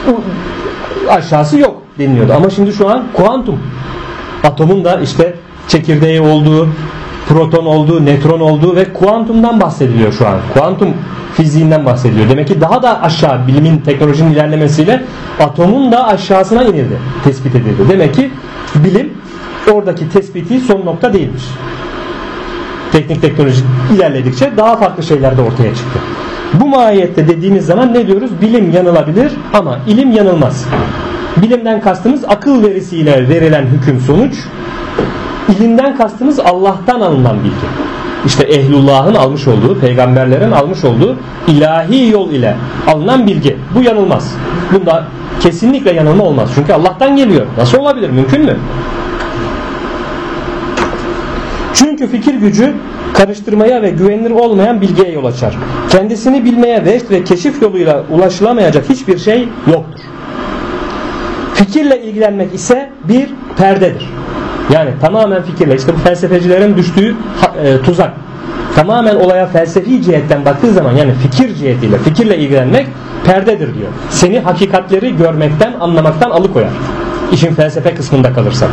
aşağısı yok deniliyordu. Ama şimdi şu an kuantum. Atomun da işte çekirdeği olduğu, proton olduğu, nötron olduğu ve kuantumdan bahsediliyor şu an. Kuantum fiziğinden bahsediliyor. Demek ki daha da aşağı bilimin, teknolojinin ilerlemesiyle atomun da aşağısına inildi, tespit edildi. Demek ki bilim oradaki tespiti son nokta değilmiş. Teknoloji ilerledikçe daha farklı şeyler de ortaya çıktı. Bu mahiyette dediğimiz zaman ne diyoruz? Bilim yanılabilir ama ilim yanılmaz. Bilimden kastımız akıl verisiyle verilen hüküm sonuç. İlimden kastımız Allah'tan alınan bilgi. İşte ehlullah'ın almış olduğu, peygamberlerin almış olduğu ilahi yol ile alınan bilgi. Bu yanılmaz. Bunda kesinlikle yanılma olmaz. Çünkü Allah'tan geliyor. Nasıl olabilir? Mümkün mü? Çünkü fikir gücü karıştırmaya ve güvenilir olmayan bilgiye yol açar. Kendisini bilmeye veşt ve keşif yoluyla ulaşılamayacak hiçbir şey yoktur. Fikirle ilgilenmek ise bir perdedir. Yani tamamen fikirle, işte bu felsefecilerin düştüğü tuzak. Tamamen olaya felsefi cihetten baktığı zaman, yani fikir cihetiyle, fikirle ilgilenmek perdedir diyor. Seni hakikatleri görmekten, anlamaktan alıkoyar. İşin felsefe kısmında kalırsa.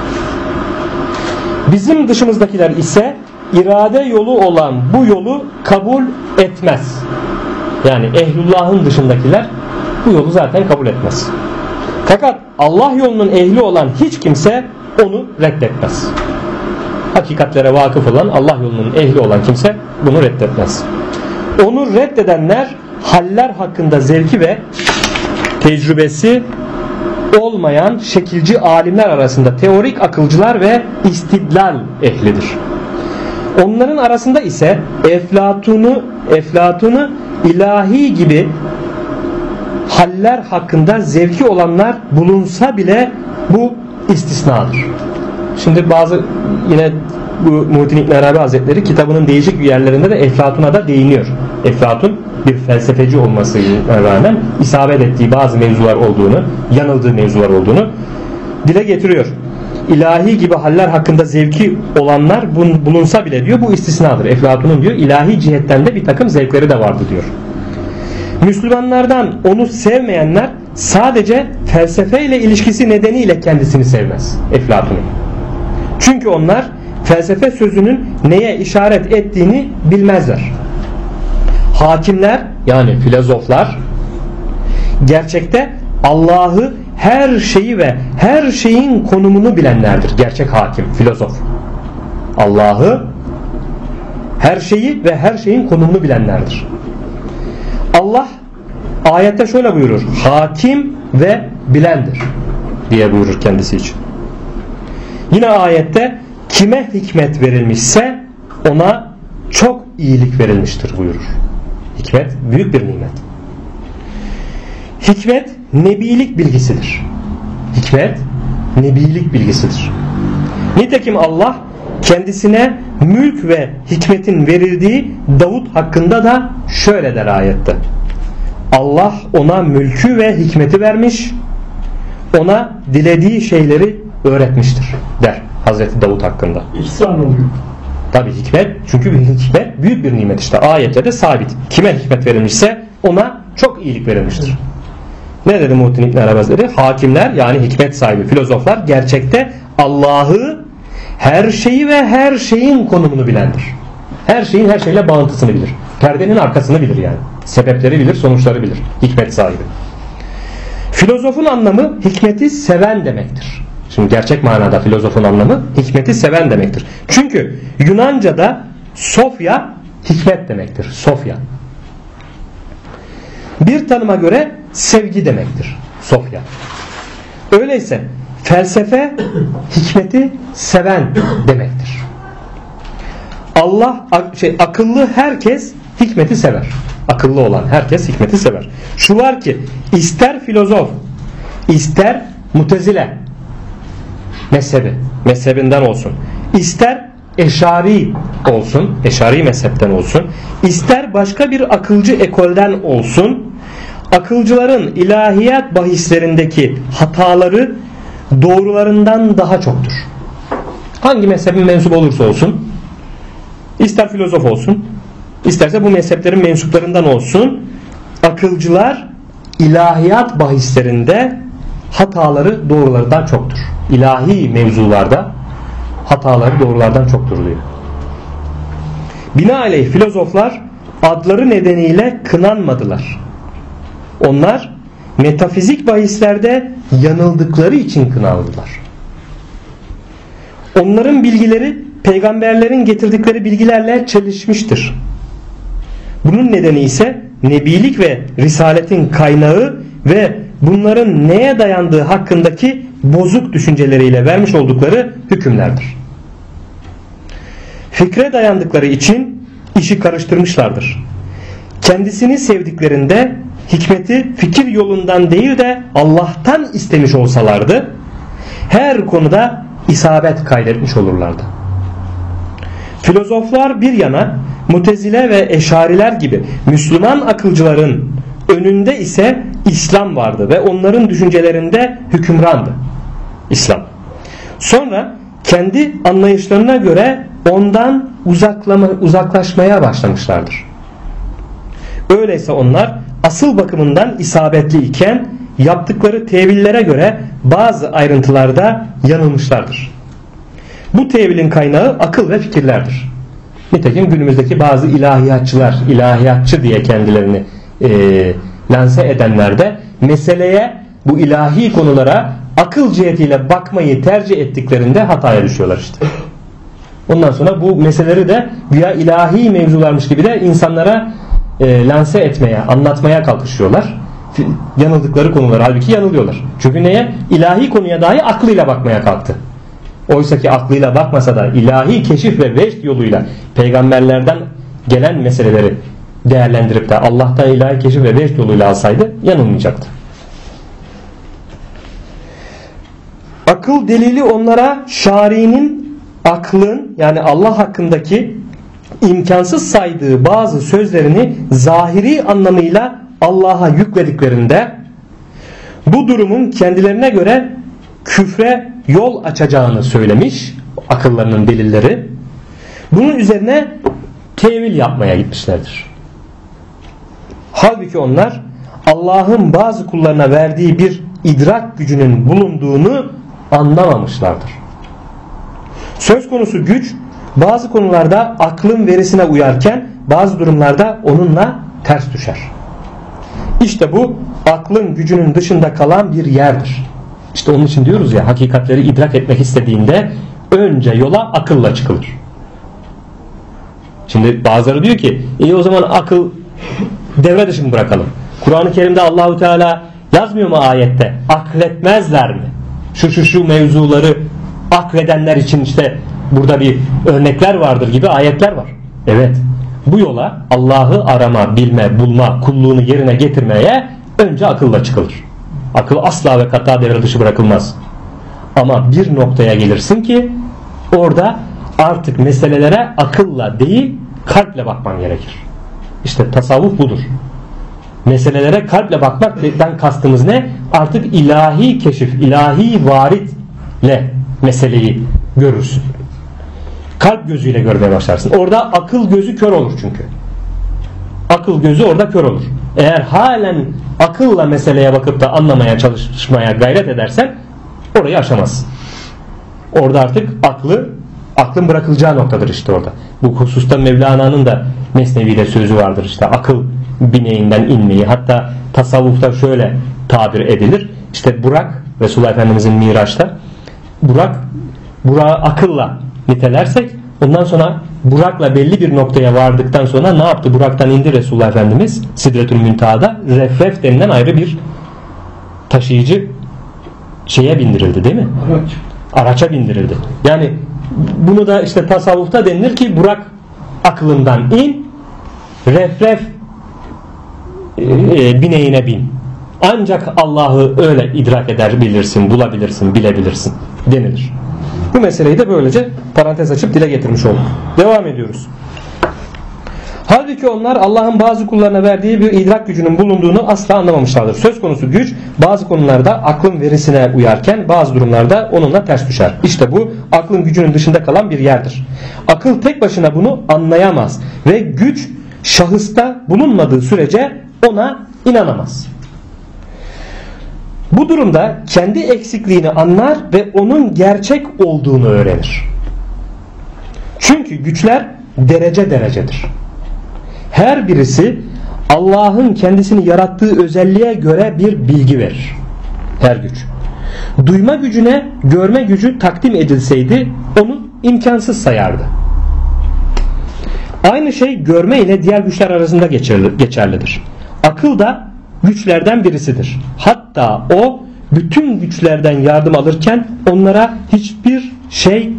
Bizim dışımızdakiler ise irade yolu olan bu yolu kabul etmez. Yani ehlullah'ın dışındakiler bu yolu zaten kabul etmez. Fakat Allah yolunun ehli olan hiç kimse onu reddetmez. Hakikatlere vakıf olan, Allah yolunun ehli olan kimse bunu reddetmez. Onu reddedenler haller hakkında zevki ve tecrübesi olmayan şekilci alimler arasında teorik akılcılar ve istidlal ehlidir. Onların arasında ise Eflatun'u ilahi gibi haller hakkında zevki olanlar bulunsa bile bu istisnadır. Şimdi bazı yine bu Muhittin İbn Arabi Hazretleri kitabının değişik yerlerinde de Eflatun'a da değiniyor. Eflatun bir felsefeci olmasına rağmen isabet ettiği bazı mevzular olduğunu, yanıldığı mevzular olduğunu dile getiriyor. İlahi gibi haller hakkında zevki olanlar bulunsa bile diyor bu istisnadır. Eflatun'un diyor ilahi cihetten de bir takım zevkleri de vardı diyor. Müslümanlardan onu sevmeyenler sadece felsefeyle ilişkisi nedeniyle kendisini sevmez Eflatun'un. Çünkü onlar felsefe sözünün neye işaret ettiğini bilmezler. Hakimler yani filozoflar gerçekte Allah'ı, her şeyi ve her şeyin konumunu bilenlerdir. Gerçek hakim, filozof. Allah'ı, her şeyi ve her şeyin konumunu bilenlerdir. Allah ayette şöyle buyurur: hakim ve bilendir diye buyurur kendisi için. Yine ayette kime hikmet verilmişse ona çok iyilik verilmiştir buyurur. Hikmet büyük bir nimet. Hikmet nebilik bilgisidir. Hikmet nebilik bilgisidir. Nitekim Allah kendisine mülk ve hikmetin verildiği Davut hakkında da şöyle der ayette: Allah ona mülkü ve hikmeti vermiş, ona dilediği şeyleri öğretmiştir der Hazreti Davut hakkında. İhsan oluyor. Tabi hikmet, çünkü hikmet büyük bir nimet işte. Ayette de sabit. Kime hikmet verilmişse ona çok iyilik verilmiştir. Ne dedi Muhittin İbn Arabi Hazretleri? Hakimler yani hikmet sahibi filozoflar gerçekte Allah'ı, her şeyi ve her şeyin konumunu bilendir. Her şeyin her şeyle bağıntısını bilir. Perdenin arkasını bilir yani. Sebepleri bilir, sonuçları bilir. Hikmet sahibi. Filozofun anlamı hikmeti seven demektir. Şimdi gerçek manada filozofun anlamı hikmeti seven demektir. Çünkü Yunanca'da Sofya hikmet demektir. Sofya. Bir tanıma göre sevgi demektir. Sofya. Öyleyse felsefe hikmeti seven demektir. Akıllı herkes hikmeti sever. Akıllı olan herkes hikmeti sever. Şu var ki ister filozof, ister Mutezile mezhebinden olsun, ister Eşari olsun, Eşari mezhepten olsun, ister başka bir akılcı ekolden olsun, akılcıların ilahiyat bahislerindeki hataları doğrularından daha çoktur. Hangi mezhebin mensup olursa olsun, ister filozof olsun, isterse bu mezheplerin mensuplarından olsun, akılcılar ilahiyat bahislerinde hataları doğrulardan çoktur. İlahi mevzularda hataları doğrulardan çoktur diyor. Binaenaleyh filozoflar adları nedeniyle kınanmadılar. Onlar metafizik bahislerde yanıldıkları için kınandılar. Onların bilgileri peygamberlerin getirdikleri bilgilerle çelişmiştir. Bunun nedeni ise nebilik ve risaletin kaynağı ve bunların neye dayandığı hakkındaki bozuk düşünceleriyle vermiş oldukları hükümlerdir. Fikre dayandıkları için işi karıştırmışlardır. Kendisini sevdiklerinde hikmeti fikir yolundan değil de Allah'tan istemiş olsalardı her konuda isabet kaydetmiş olurlardı. Filozoflar bir yana, Mutezile ve Eşariler gibi Müslüman akılcıların önünde ise İslam vardı ve onların düşüncelerinde hükümrandı İslam. Sonra kendi anlayışlarına göre ondan uzaklaşmaya başlamışlardır. Öyleyse onlar asıl bakımından isabetli iken yaptıkları tevillere göre bazı ayrıntılarda yanılmışlardır. Bu tevilin kaynağı akıl ve fikirlerdir. Nitekim günümüzdeki bazı ilahiyatçılar, ilahiyatçı diye kendilerini lanse edenler de meseleye, bu ilahi konulara akıl cihetiyle bakmayı tercih ettiklerinde hataya düşüyorlar işte. Ondan sonra bu meseleleri de güya ilahi mevzularmış gibi de insanlara lanse etmeye, anlatmaya kalkışıyorlar. Yanıldıkları konular, halbuki yanılıyorlar. Çünkü neye? İlahi konuya dahi aklıyla bakmaya kalktı. Oysa ki aklıyla bakmasa da ilahi keşif ve vecd yoluyla peygamberlerden gelen meseleleri değerlendirip de Allah'tan ilahi keşif ve vecd yoluyla alsaydı yanılmayacaktı. Akıl delili onlara şari'nin aklın, yani Allah hakkındaki imkansız saydığı bazı sözlerini zahiri anlamıyla Allah'a yüklediklerinde bu durumun kendilerine göre küfre yol açacağını söylemiş akıllarının delilleri. Bunun üzerine tevil yapmaya gitmişlerdir. Halbuki onlar Allah'ın bazı kullarına verdiği bir idrak gücünün bulunduğunu anlamamışlardır. Söz konusu güç bazı konularda aklın verisine uyarken bazı durumlarda onunla ters düşer. İşte bu aklın gücünün dışında kalan bir yerdir. İşte onun için diyoruz ya, hakikatleri idrak etmek istediğinde önce yola akılla çıkılır. Şimdi bazıları diyor ki o zaman akıl devre dışı mı bırakalım? Kur'an-ı Kerim'de Allahu Teala yazmıyor mu ayette? Akletmezler mi? Şu mevzuları akledenler için işte burada bir örnekler vardır gibi ayetler var. Evet. Bu yola Allah'ı arama, bilme, bulma, kulluğunu yerine getirmeye önce akılla çıkılır. Akıl asla ve kata devre dışı bırakılmaz. Ama bir noktaya gelirsin ki orada artık meselelere akılla değil kalple bakman gerekir. İşte tasavvuf budur. Meselelere kalple bakmaktan kastımız ne? Artık ilahi keşif, ilahi varitle meseleyi görürsün. Kalp gözüyle görmeye başlarsın. Orada akıl gözü kör olur çünkü. Akıl gözü orada kör olur. Eğer halen akılla meseleye bakıp da anlamaya çalışmaya gayret edersen orayı aşamazsın. Orada artık aklın bırakılacağı noktadır işte orada. Bu hususta Mevlana'nın da Mesnevi'de sözü vardır işte, akıl bineğinden inmeyi, hatta tasavvufta şöyle tabir edilir. İşte Burak, Resulullah Efendimizin Miraç'ta Burak'ı akılla nitelersek ondan sonra Burak'la belli bir noktaya vardıktan sonra ne yaptı? Burak'tan indi Resulullah Efendimiz Sidretül Müntaha'da Refref denilen ayrı bir taşıyıcı şeye bindirildi değil mi? Araça bindirildi. Yani bunu da işte tasavvufta denilir ki Burak aklından in, Refref bineğine bin. Ancak Allah'ı öyle idrak eder bilirsin, bulabilirsin, bilebilirsin denilir. Bu meseleyi de böylece parantez açıp dile getirmiş olduk. Devam ediyoruz. Halbuki onlar Allah'ın bazı kullarına verdiği bir idrak gücünün bulunduğunu asla anlamamışlardır. Söz konusu güç bazı konularda aklın verisine uyarken bazı durumlarda onunla ters düşer. İşte bu aklın gücünün dışında kalan bir yerdir. Akıl tek başına bunu anlayamaz ve güç şahısta bulunmadığı sürece ona inanamaz. Bu durumda kendi eksikliğini anlar ve onun gerçek olduğunu öğrenir. Çünkü güçler derece derecedir. Her birisi Allah'ın kendisini yarattığı özelliğe göre bir bilgi verir. Her güç. Duyma gücüne görme gücü takdim edilseydi onu imkansız sayardı. Aynı şey görme ile diğer güçler arasında geçerlidir. Akıl da güçlerden birisidir. Hatta o bütün güçlerden yardım alırken onlara hiçbir şey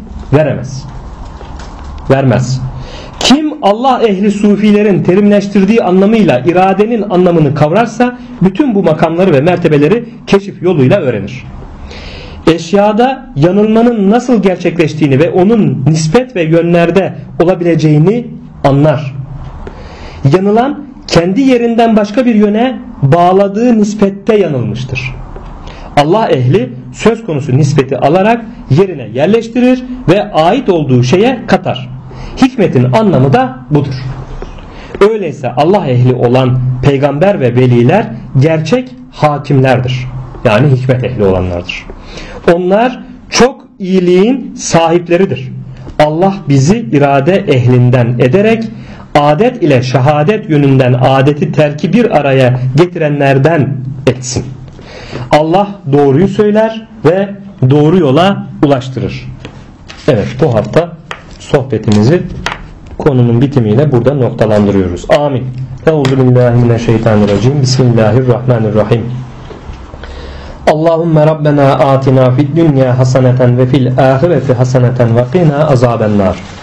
vermez. Kim Allah ehli sufilerin terimleştirdiği anlamıyla iradenin anlamını kavrarsa bütün bu makamları ve mertebeleri keşif yoluyla öğrenir. Eşyada yanılmanın nasıl gerçekleştiğini ve onun nispet ve yönlerde olabileceğini anlar. Yanılan kendi yerinden başka bir yöne bağladığı nispette yanılmıştır. Allah ehli söz konusu nispeti alarak yerine yerleştirir ve ait olduğu şeye katar. Hikmetin anlamı da budur. Öyleyse Allah ehli olan peygamber ve veliler gerçek hakimlerdir. Yani hikmet ehli olanlardır. Onlar çok iyiliğin sahipleridir. Allah bizi irade ehlinden ederek adet ile şehadet yönünden adeti terki bir araya getirenlerden etsin. Allah doğruyu söyler ve doğru yola ulaştırır. Evet, bu hafta sohbetimizi konunun bitimiyle burada noktalandırıyoruz. Amin. Euzubillahimineşşeytanirracim. Bismillahirrahmanirrahim. Allahümme Rabbena atina fid dünya haseneten ve fil ahireti haseneten ve qina azabennar.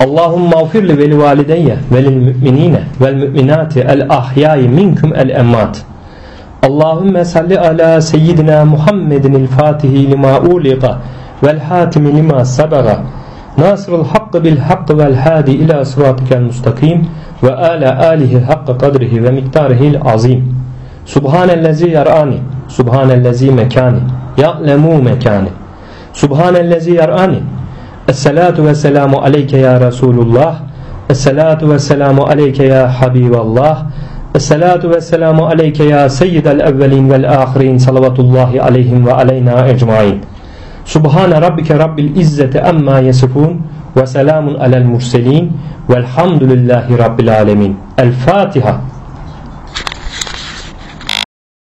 Allahümme mağfir li veli valideyye velil müminine vel müminati el ahyai minkum el emmat. Allahümme salli ala seyyidina Muhammedin el fatihi lima uliqa vel hatimi lima sabaga nasrul hakkı bil hakkı vel hadi ila sıratikel mustakim ve ala alihi hakkı kadrihi ve miktarihil azim. Subhanellezi yar'ani subhanellezi mekani ya'lemu mekani subhanellezi yar'ani. Esselatu ve selamu aleyke ya Resulullah. Esselatu ve selamu aleyke ya Habiballah. Esselatu ve selamu aleyke ya seyyidel evvelin vel ahirin. Salavatullahi aleyhim ve aleyna ecmain. Subhane rabbike rabbil izzeti amma yasifun ve selamun alel murselin velhamdülillahi rabbil alemin. El Fatiha.